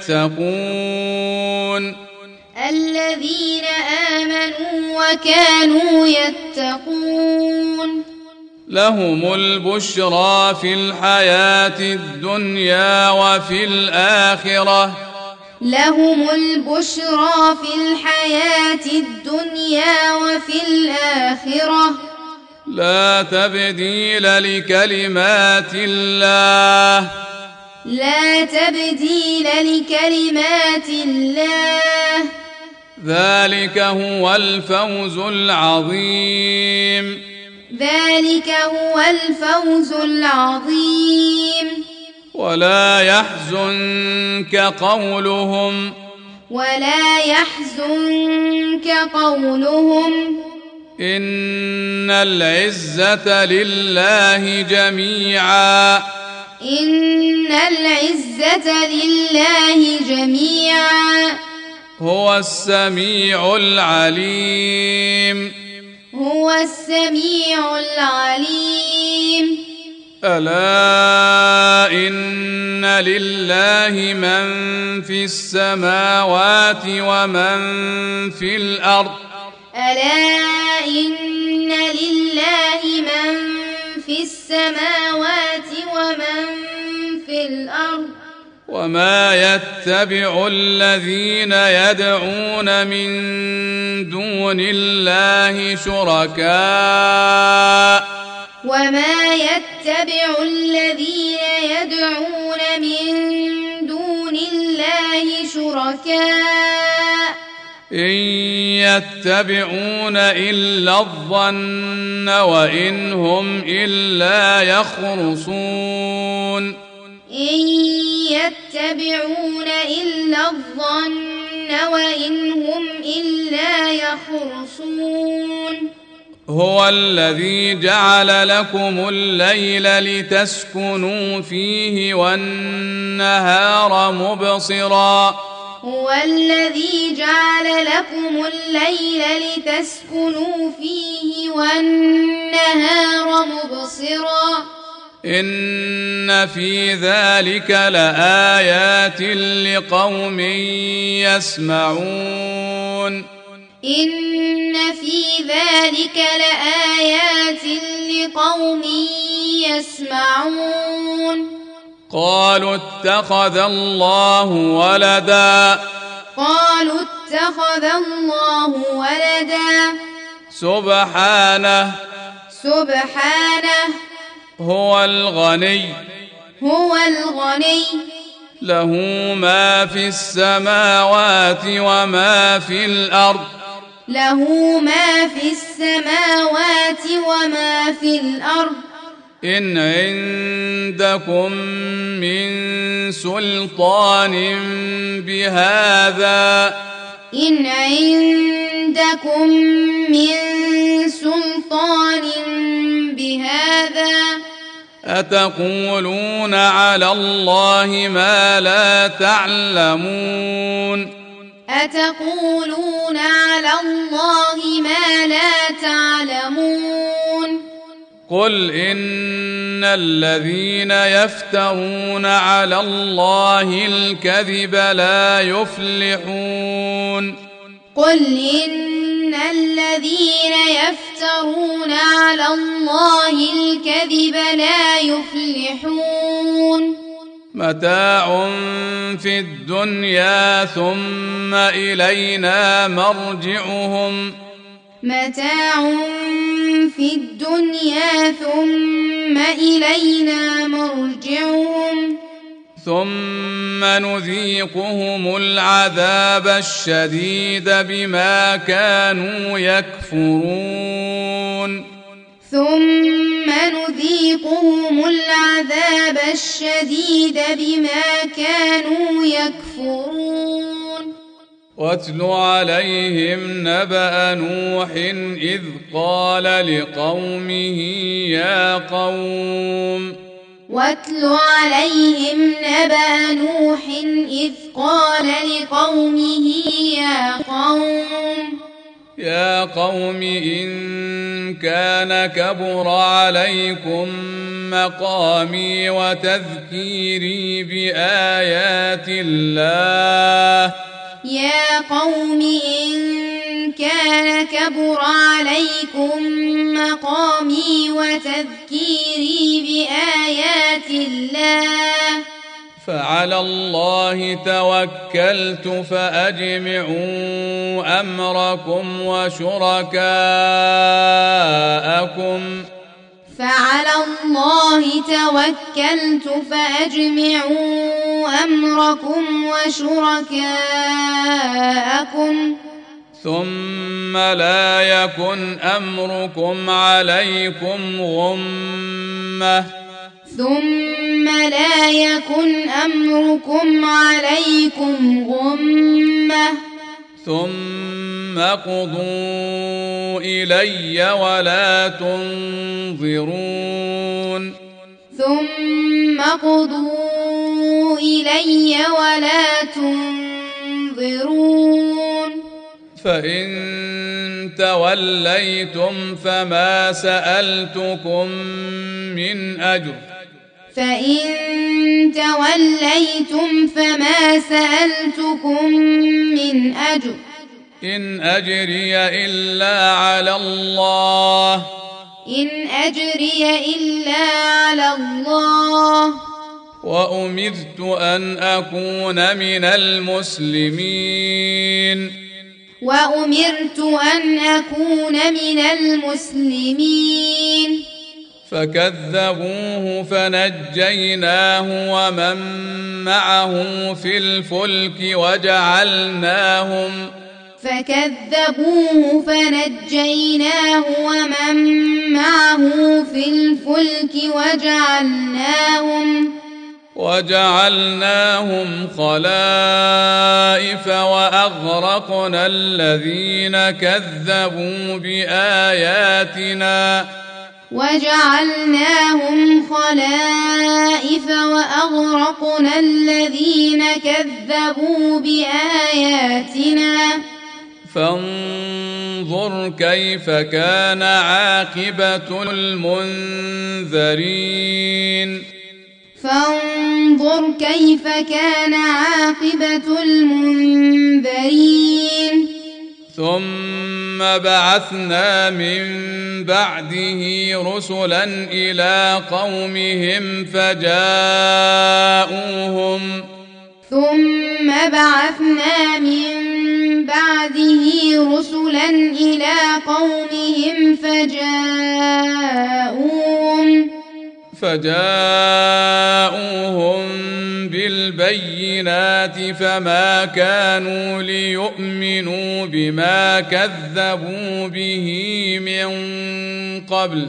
يتقون الذين آمنوا وكانوا يتقون لهم البشرى في الحياة الدنيا وفي الآخرة لهم البشرى في الحياة الدنيا وفي الآخرة لا تبديل لكلمات الله لا تبديل لكلمات الله ذلك هو الفوز العظيم ذلك هو الفوز العظيم ولا يحزنك قولهم ولا يحزنك قولهم إن العزة لله جميعا إن العزة لله جميعا هو السميع العليم هو السميع العليم ألا إن لله من في السماوات ومن في الأرض ألا إن لله من في السماوات ومن في الأرض وما يتبع الذين يدعون من دون الله شركاء وما يتبع الذين يدعون من دون الله شركاء إن يتبعون إلا الظن وإن هم إلا يخرصون إن يتبعون إلا الظن وإن هم إلا يخرصون هو الذي جعل لكم الليل لتسكنوا فيه والنهار مبصرا هو الذي جعل لكم الليل لتسكنوا فيه والنهار مبصرا إن في ذلك لآيات لقوم يسمعون إن في ذلك لآيات لقوم يسمعون قالوا اتخذ الله ولدا قالوا اتخذ الله ولدا سبحانه سبحانه هو الغني هو الغني له ما في السماوات وما في الأرض له ما في السماوات وما في الأرض إن عندكم من سلطان بهذا إن عندكم من سلطان بهذا أتقولون على الله ما لا تعلمون أتقولون على الله ما لا تعلمون قل إن الذين يفترون على الله الكذب لا يفلحون قل إن الذين يفترون على الله الكذب لا يفلحون متاع في الدنيا ثم إلينا مرجعهم متاع في الدنيا ثم إلينا ثم نذيقهم العذاب الشديد بما كانوا يكفرون ثم نذيقهم العذاب الشديد بما كانوا يكفرون واتل عليهم نبأ نوح إذ قال لقومه يا قوم واتل عليهم نبأ نوح إذ قال لقومه يا قوم يا قوم إن كان كبر عليكم مقامي وتذكيري بآيات الله يا قوم إن كان كبر عليكم مقامي وتذكيري بآيات الله فعلى الله توكلت فأجمعوا أمركم وشركاءكم فعلى الله توكلت فأجمعوا أمركم وشركاءكم ثم لا يكن أمركم عليكم غمة ثم لا يكن أمركم عليكم غمة ثم قضوا إلي ولا تنظرون ثم قضوا إلي ولا تنظرون فإن توليتم فما سألتكم من أجر فإن توليتم فما سألتكم من أجر إن أجري إلا على الله إن أجري إلا على الله وأمرت أن أكون من المسلمين وأمرت أن أكون من المسلمين فكذبوه فنجيناه ومن معه في الفلك وجعلناهم فكذبوه فنجيناه ومن معه في الفلك وجعلناهم وجعلناهم خلائف وأغرقنا الذين كذبوا بآياتنا وجعلناهم خلائف وأغرقنا الذين كذبوا بآياتنا فانظر كيف كان عاقبة المنذرين فانظر كيف كان عاقبة المنذرين ثم بعثنا من بعده رسلا إلى قومهم فجاءوهم ثم بعثنا من بعده رسلا إلى قومهم فجاءوهم فجاءوهم بالبينات فما كانوا ليؤمنوا بما كذبوا به من قبل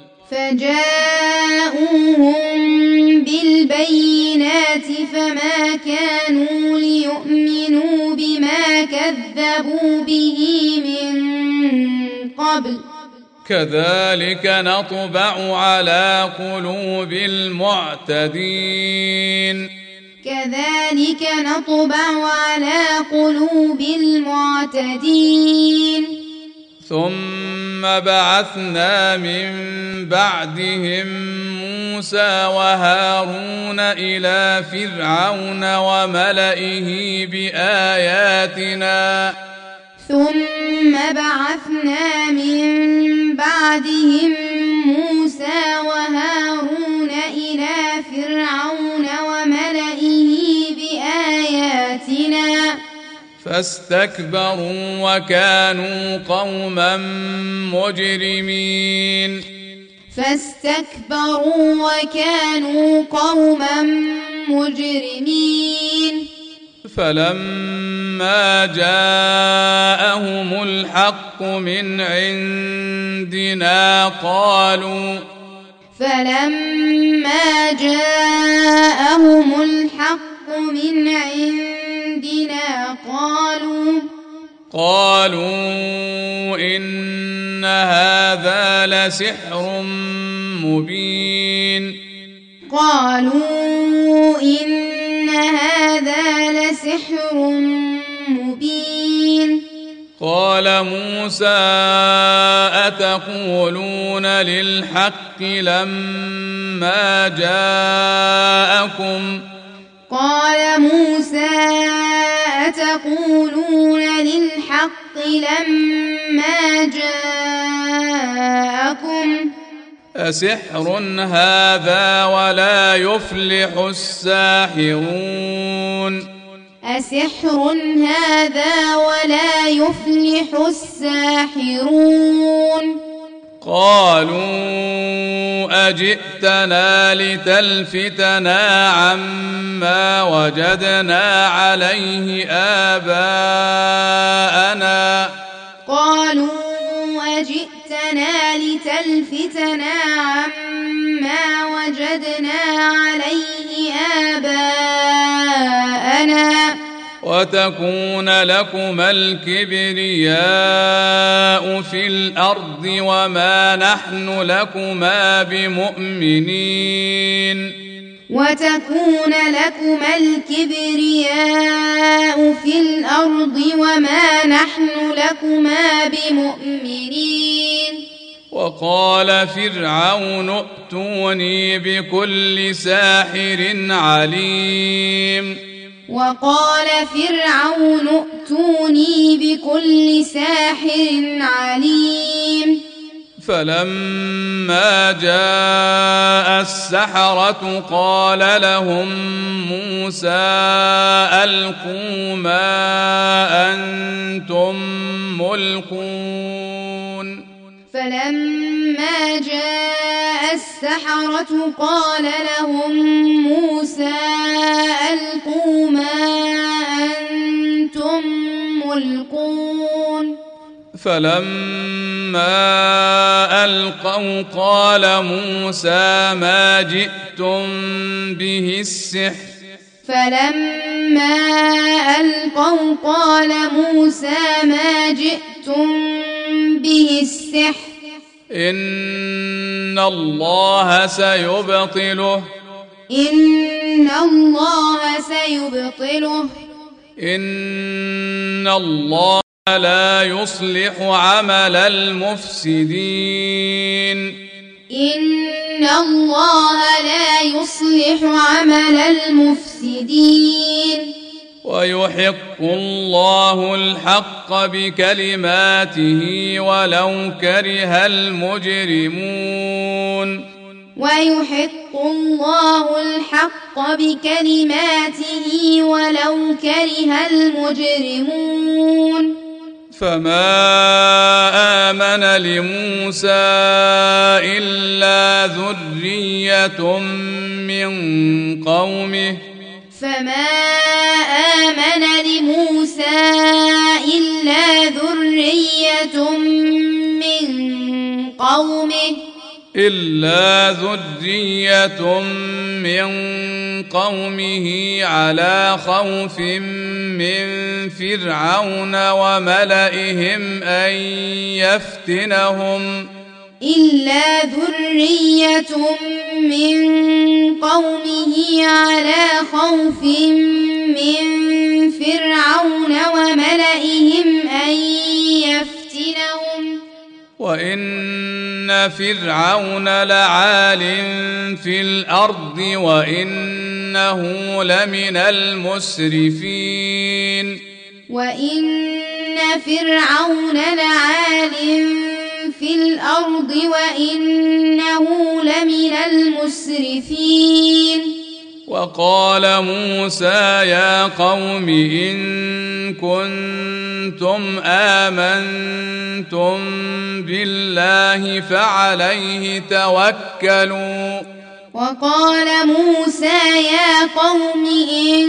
فجاءوهم بالبينات فما كانوا ليؤمنوا بما كذبوا به من قبل كذلك نطبع على قلوب المعتدين كذلك نطبع على قلوب المعتدين ثم بعثنا من بعدهم موسى وهارون إلى فرعون وملئه بآياتنا ثم بعثنا من بعدهم موسى وهارون إلى فرعون وملئه بآياتنا فاستكبروا وكانوا قوما مجرمين فاستكبروا وكانوا قوما مجرمين فلما جاءهم الحق من عندنا قالوا فلما جاءهم الحق من عندنا قالوا قالوا إن هذا لسحر مبين قالوا إن هذا لسحر مبين قال موسى أتقولون للحق لما جاءكم قال موسى أتقولون للحق لما جاءكم أسحر هذا ولا يفلح الساحرون أسحر هذا ولا يفلح الساحرون قالوا أجئتنا لتلفتنا عما وجدنا عليه آباءنا قالوا أجئتنا لتلفتنا عما وجدنا عليه آباءنا وتكون لكما الكبرياء في الأرض وما نحن لكما بمؤمنين وتكون لكما الكبرياء في الأرض وما نحن لكما بمؤمنين وقال فرعون ائتوني بكل ساحر عليم وقال فرعون ائتوني بكل ساحر عليم فلما جاء السحرة قال لهم موسى ألقوا ما أنتم ملقون فلما جاء السحرة قال لهم موسى ألقوا ما أنتم ملقون فلما ألقوا قال موسى ما جئتم به السحر فلما ألقوا قال موسى ما جئتم به السحر إن الله سيبطله إن الله سيبطله إن الله لا يصلح عمل المفسدين إن الله لا يصلح عمل المفسدين ويحق الله الحق بكلماته ولو كره المجرمون ويحق الله الحق بكلماته ولو كره المجرمون فما آمن لموسى إلا ذرية من قومه فما آمن لموسى إلا ذرية من قومه إلا ذرية من قومه على خوف من فرعون وملئهم أن يفتنهم إلا ذرية من قومه على خوف من فرعون وملئهم أن يفتنهم وإن فرعون لعال في الأرض وإنه لمن المسرفين وإن فرعون لعال في الأرض وإنه لمن المسرفين فقال موسى يا قوم إن كنتم آمنتم بالله فعليه توكلوا وقال موسى يا قوم إن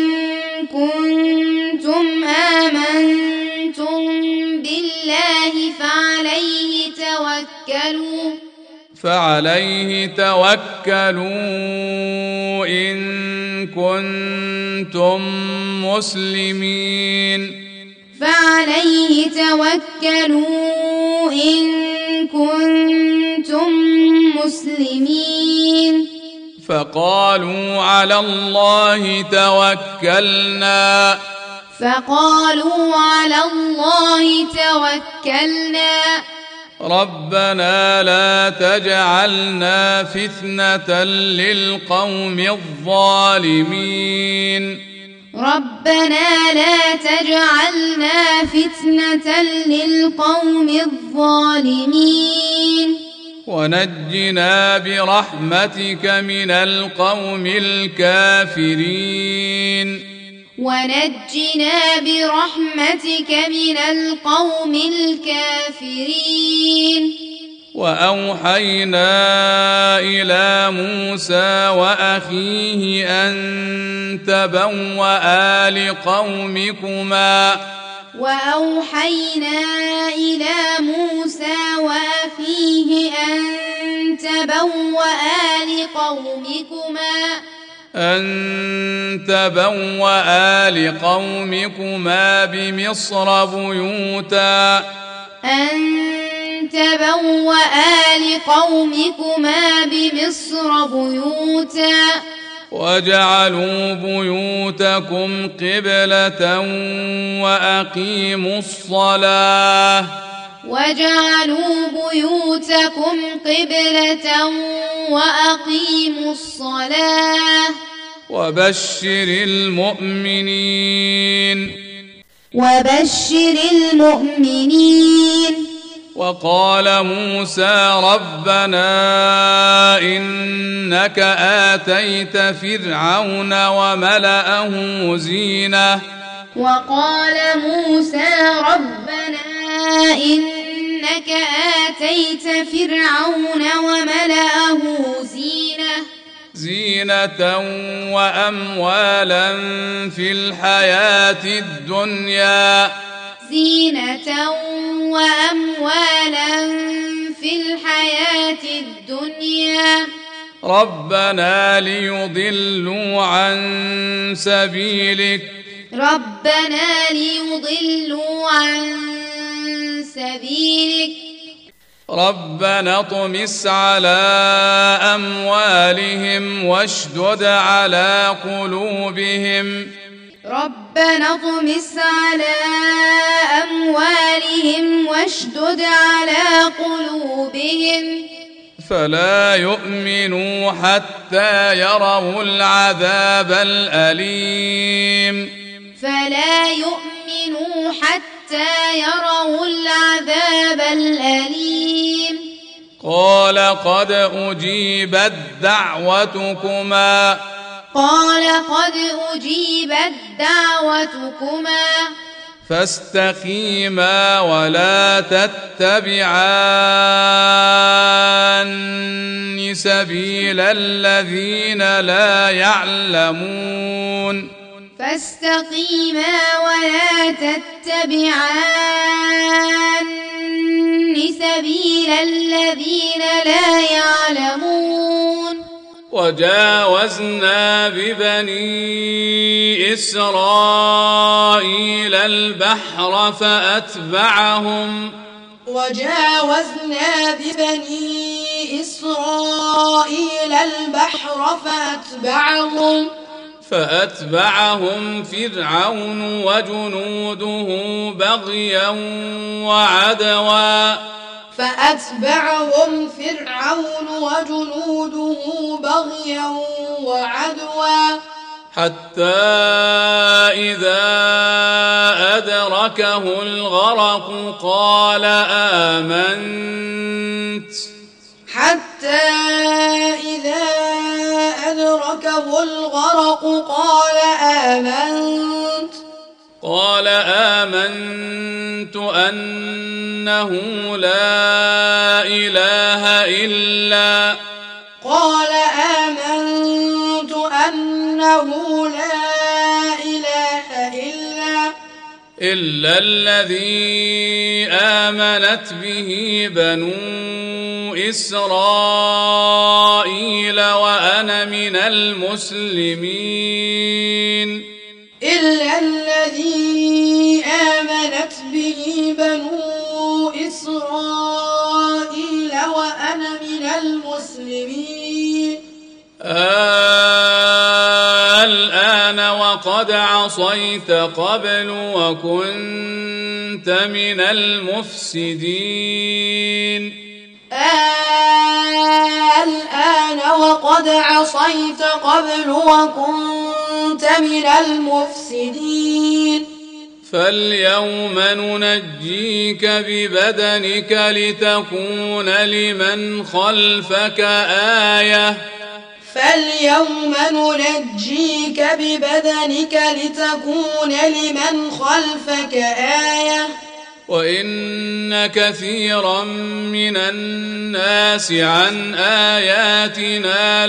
كنتم آمنتم بالله فعليه توكلوا فعليه توكلوا إن كنتم مسلمين فعليه توكلوا إن كنتم مسلمين فقالوا على الله توكلنا فقالوا على الله توكلنا ربنا لا تجعلنا فتنة للقوم الظالمين ربنا لا تجعلنا فتنة للقوم الظالمين ونجنا برحمتك من القوم الكافرين ونجنا برحمتك من القوم الكافرين وأوحينا إلى موسى وأخيه أن تبوأ لقومكما وأوحينا إلى موسى وأخيه أن تبوأ لقومكما أن تبوأ لقومكما بمصر بيوتا أن تبوأ لقومكما بمصر بيوتا واجعلوا بيوتكم قبلة وأقيموا الصلاة واجعلوا بيوتكم قبلة وأقيموا الصلاة وبشر المؤمنين وبشر المؤمنين وقال موسى ربنا إنك آتيت فرعون وملأه زينة وقال موسى ربنا إنك آتيت فرعون وملأه زينة زينة وأموالا في الحياة الدنيا زينة وأموالا في الحياة الدنيا ربنا ليضلوا عن سبيلك ربنا ليضلوا عن سبيلك ربنا اطمس على أموالهم واشدد على قلوبهم ربنا اطمس على أموالهم واشدد على قلوبهم فلا يؤمنوا حتى يروا العذاب الأليم فلا يؤمنوا حتى يروا العذاب الأليم قال قد أجيبت دعوتكما قال قد أجيبت دعوتكما فاستقيما ولا تتبعان سبيل الذين لا يعلمون فاستقيما ولا تتبعان سبيل الذين لا يعلمون وجاوزنا ببني إسرائيل البحر فأتبعهم وجاوزنا ببني إسرائيل البحر فأتبعهم فأتبعهم فرعون وجنوده بغيا وعدوا فأتبعهم فرعون وجنوده بغيا وعدوا حتى إذا أدركه الغرق قال آمنت حتى إذا أدركه أدركه الغرق قال آمنت قال آمنت أنه لا إله إلا قال آمنت أنه لا إله إلا إلا الذي آمنت به بنو إسرائيل وأنا من المسلمين إلا الذي آمنت به بنو إسرائيل وأنا من المسلمين الآن وقد عصيت قبل وكنت من المفسدين الآن وقد عصيت قبل وكنت من المفسدين فاليوم ننجيك ببدنك لتكون لمن خلفك آية فاليوم ننجيك ببدنك لتكون لمن خلفك آية وإن كثيرا من الناس عن آياتنا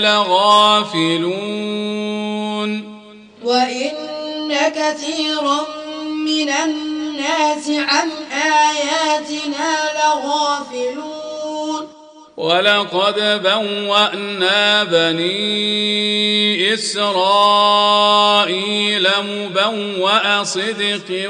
لغافلون وإن كثيرا من الناس عن آياتنا لغافلون ولقد بوأنا بني إسرائيل مبوأ صدق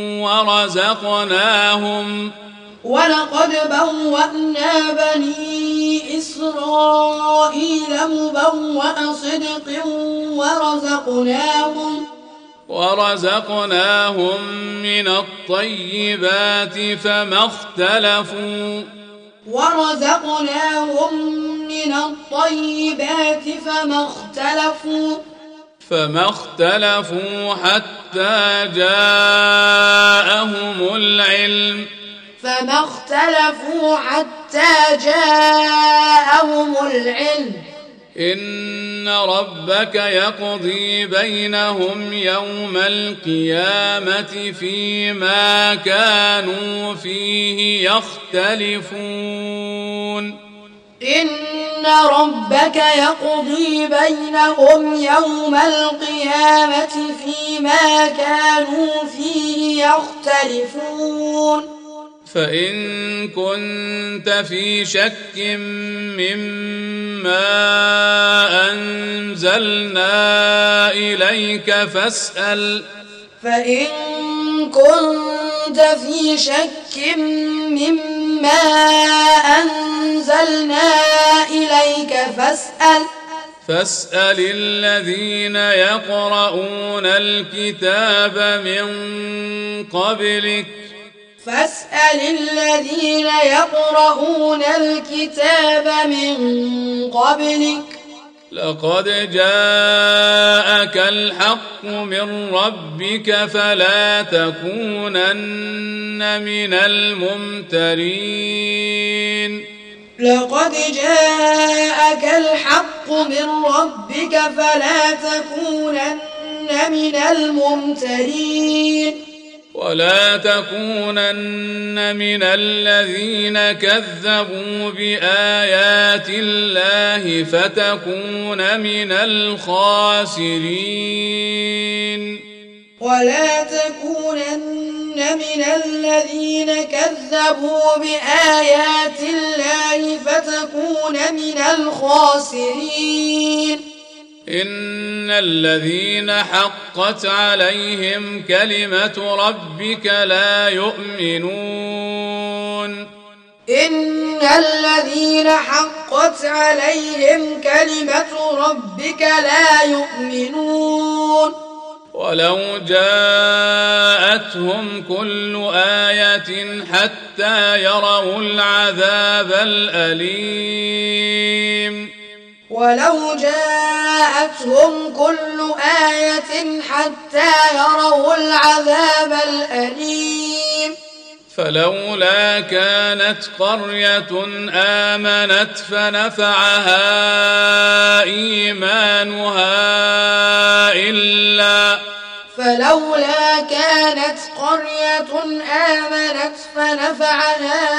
ورزقناهم ولقد بوأنا بني إسرائيل مبوأ صدق ورزقناهم ورزقناهم من الطيبات فما اختلفوا ورزقناهم من الطيبات فما اختلفوا فما اختلفوا حتى جاءهم العلم فما اختلفوا حتى جاءهم العلم إن ربك يقضي بينهم يوم القيامة فيما كانوا فيه يختلفون إن ربك يقضي بينهم يوم القيامة فيما كانوا فيه يختلفون فإن كنت في شك مما أنزلنا إليك فاسأل فإن كنت في شك مما أنزلنا إليك فاسأل فاسأل الذين يقرؤون الكتاب من قبلك فاسأل الذين يقرؤون الكتاب من قبلك لقد جاءك الحق من ربك فلا تكونن من الممترين لقد جاءك الحق من ربك فلا تكونن من الممترين ولا تكونن من الذين كذبوا بآيات الله فتكون من الخاسرين ولا تكونن من الذين كذبوا بآيات الله فتكون من الخاسرين إن الذين حقت عليهم كلمة ربك لا يؤمنون إن الذين حقت عليهم كلمة ربك لا يؤمنون ولو جاءتهم كل آية حتى يروا العذاب الأليم ولو جاءتهم كل آية حتى يروا العذاب الأليم فلولا كانت قرية آمنت فنفعها إيمانها إلا فلولا كانت قرية آمنت فنفعها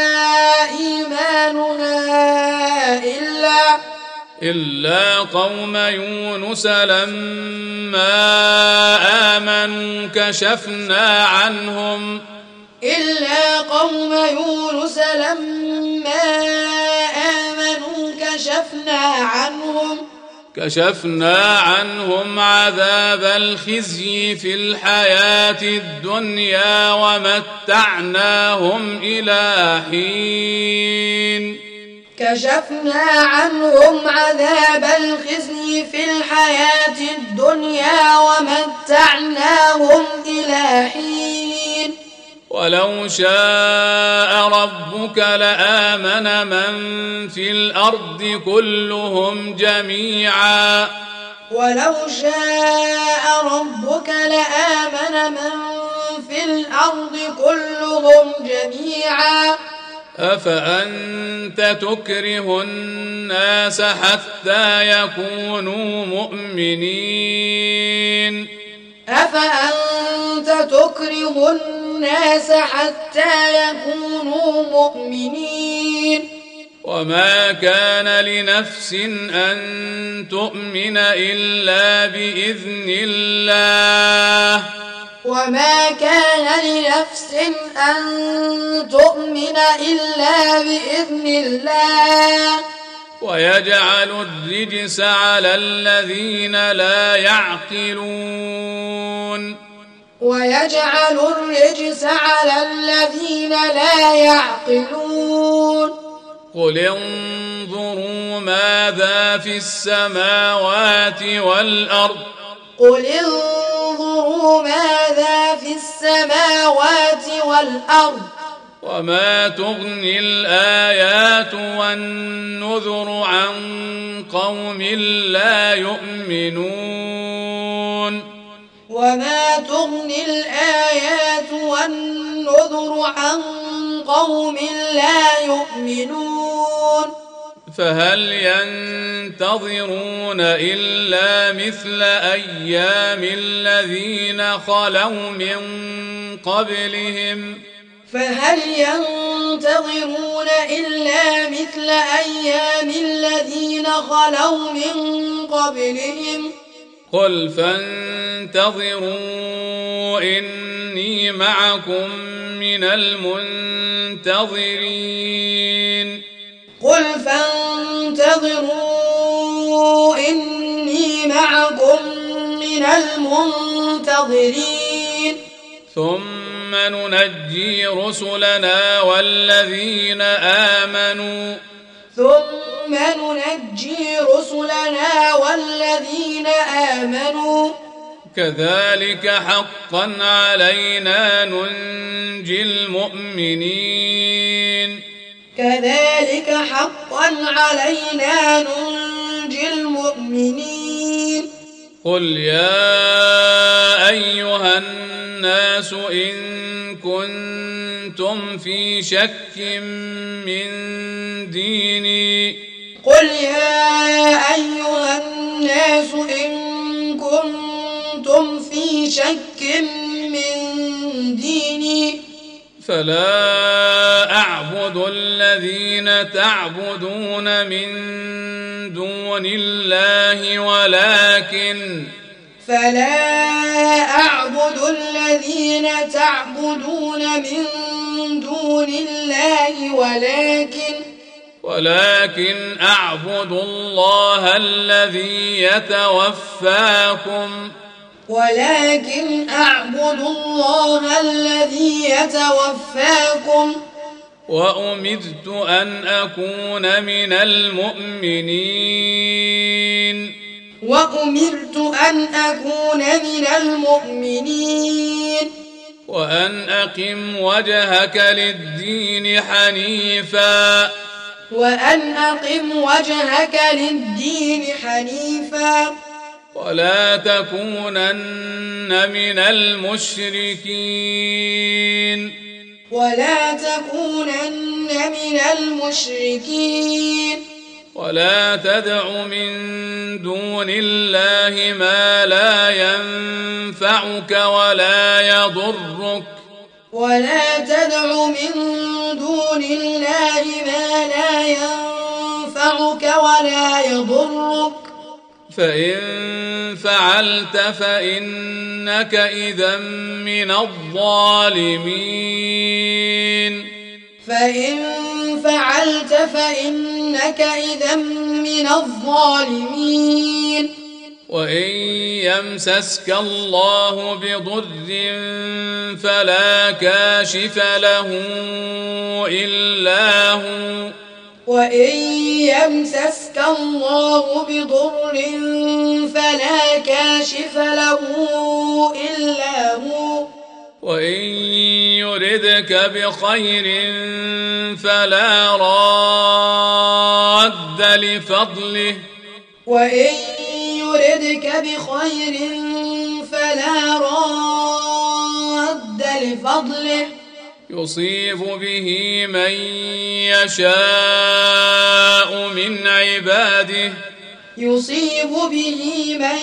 إيمانها إلا إلا قوم يونس لما آمنوا كشفنا عنهم إلا قوم يونس لما آمنوا كشفنا عنهم كشفنا عنهم عذاب الخزي في الحياة الدنيا ومتعناهم إلى حين كشفنا عنهم عذاب الخزي في الحياة الدنيا ومتعناهم إلى حين ولو شاء ربك لآمن من في الأرض كلهم جميعا ولو شاء ربك لآمن من في الأرض كلهم جميعا أفأنت تكره الناس حتى يكونوا مؤمنين أفأنت تكره الناس حتى يكونوا مؤمنين وما كان لنفس أن تؤمن إلا بإذن الله وما كان لنفس أن تؤمن إلا بإذن الله ويجعل الرجس على الذين لا يعقلون ويجعل الرجس على الذين لا يعقلون قل انظروا ماذا في السماوات والأرض قل انظروا ماذا في السماوات والأرض وما تغني الآيات والنذر عن قوم لا يؤمنون وما تغني الآيات والنذر عن قوم لا يؤمنون فهل ينتظرون إلا مثل أيام الذين خلوا من قبلهم فهل ينتظرون إلا مثل أيام الذين خلوا من قبلهم قل فانتظروا إني معكم من المنتظرين قل فانتظروا إني معكم من المنتظرين ثم ننجي رسلنا والذين آمنوا ثم ننجي رسلنا والذين آمنوا كذلك حقا علينا ننجي المؤمنين كذلك حقا علينا ننجي المؤمنين قل يا أيها الناس إن كنتم في شك من ديني قل يا أيها الناس إن كنتم في شك من ديني فلا أعبد الذين تعبدون من دون الله ولكن فلا أعبد الذين تعبدون من دون الله ولكن ولكن أعبد الله الذي يتوفاكم ولكن أعبد الله الذي يتوفاكم وأمرت أن أكون من المؤمنين وأمرت أن أكون من المؤمنين وأن أقم وجهك للدين حنيفا وأن أقم وجهك للدين حنيفا ولا تكونن من المشركين ولا تكونن من المشركين ولا تدع من دون الله ما لا ينفعك ولا يضرك ولا تدع من دون الله ما لا ينفعك ولا يضرك فإن فعلت فإنك إذا من الظالمين فإن فعلت فإنك إذا من الظالمين وإن يمسسك الله بضر فلا كاشف له إلا هو وإن يمسسك الله بضر فلا كاشف له إلا هو وإن يردك بخير فلا راد لفضله وإن يردك بخير فلا راد لفضله يصيب به من يشاء من عباده يصيب به من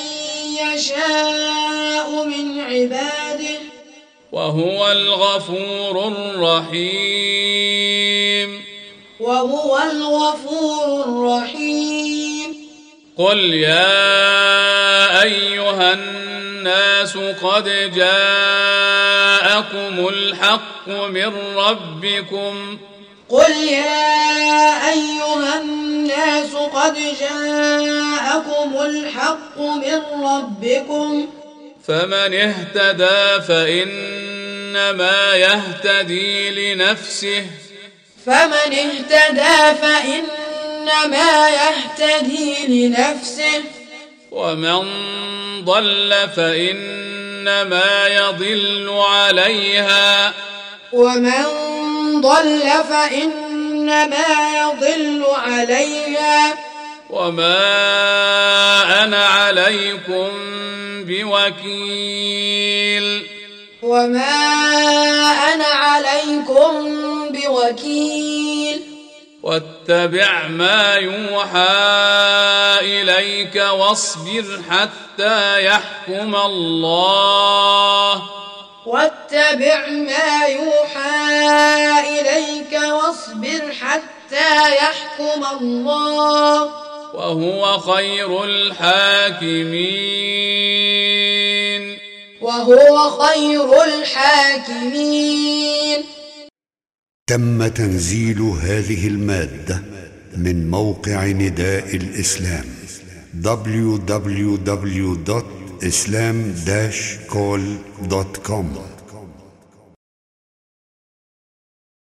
يشاء من عباده وهو الغفور الرحيم وهو الغفور الرحيم قل يا أيها الناس قد جاءكم الحق من ربكم قل يا أيها الناس قد جاءكم الحق من ربكم فمن اهتدى فإنما يهتدي لنفسه فمن اهتدى فإنما يهتدي لنفسه ومن ضل فإنما يضل عليها ومن ضل فإنما يضل عليها وما أنا عليكم بوكيل وما أنا عليكم بوكيل واتبع ما يوحى إليك واصبر حتى يحكم الله واتبع ما يوحى إليك واصبر حتى يحكم الله وهو خير الحاكمين وهو خير الحاكمين. تم تنزيل هذه المادة من موقع نداء الإسلام دبليو دبليو دبليو دوت إسلام داش كول دوت كوم.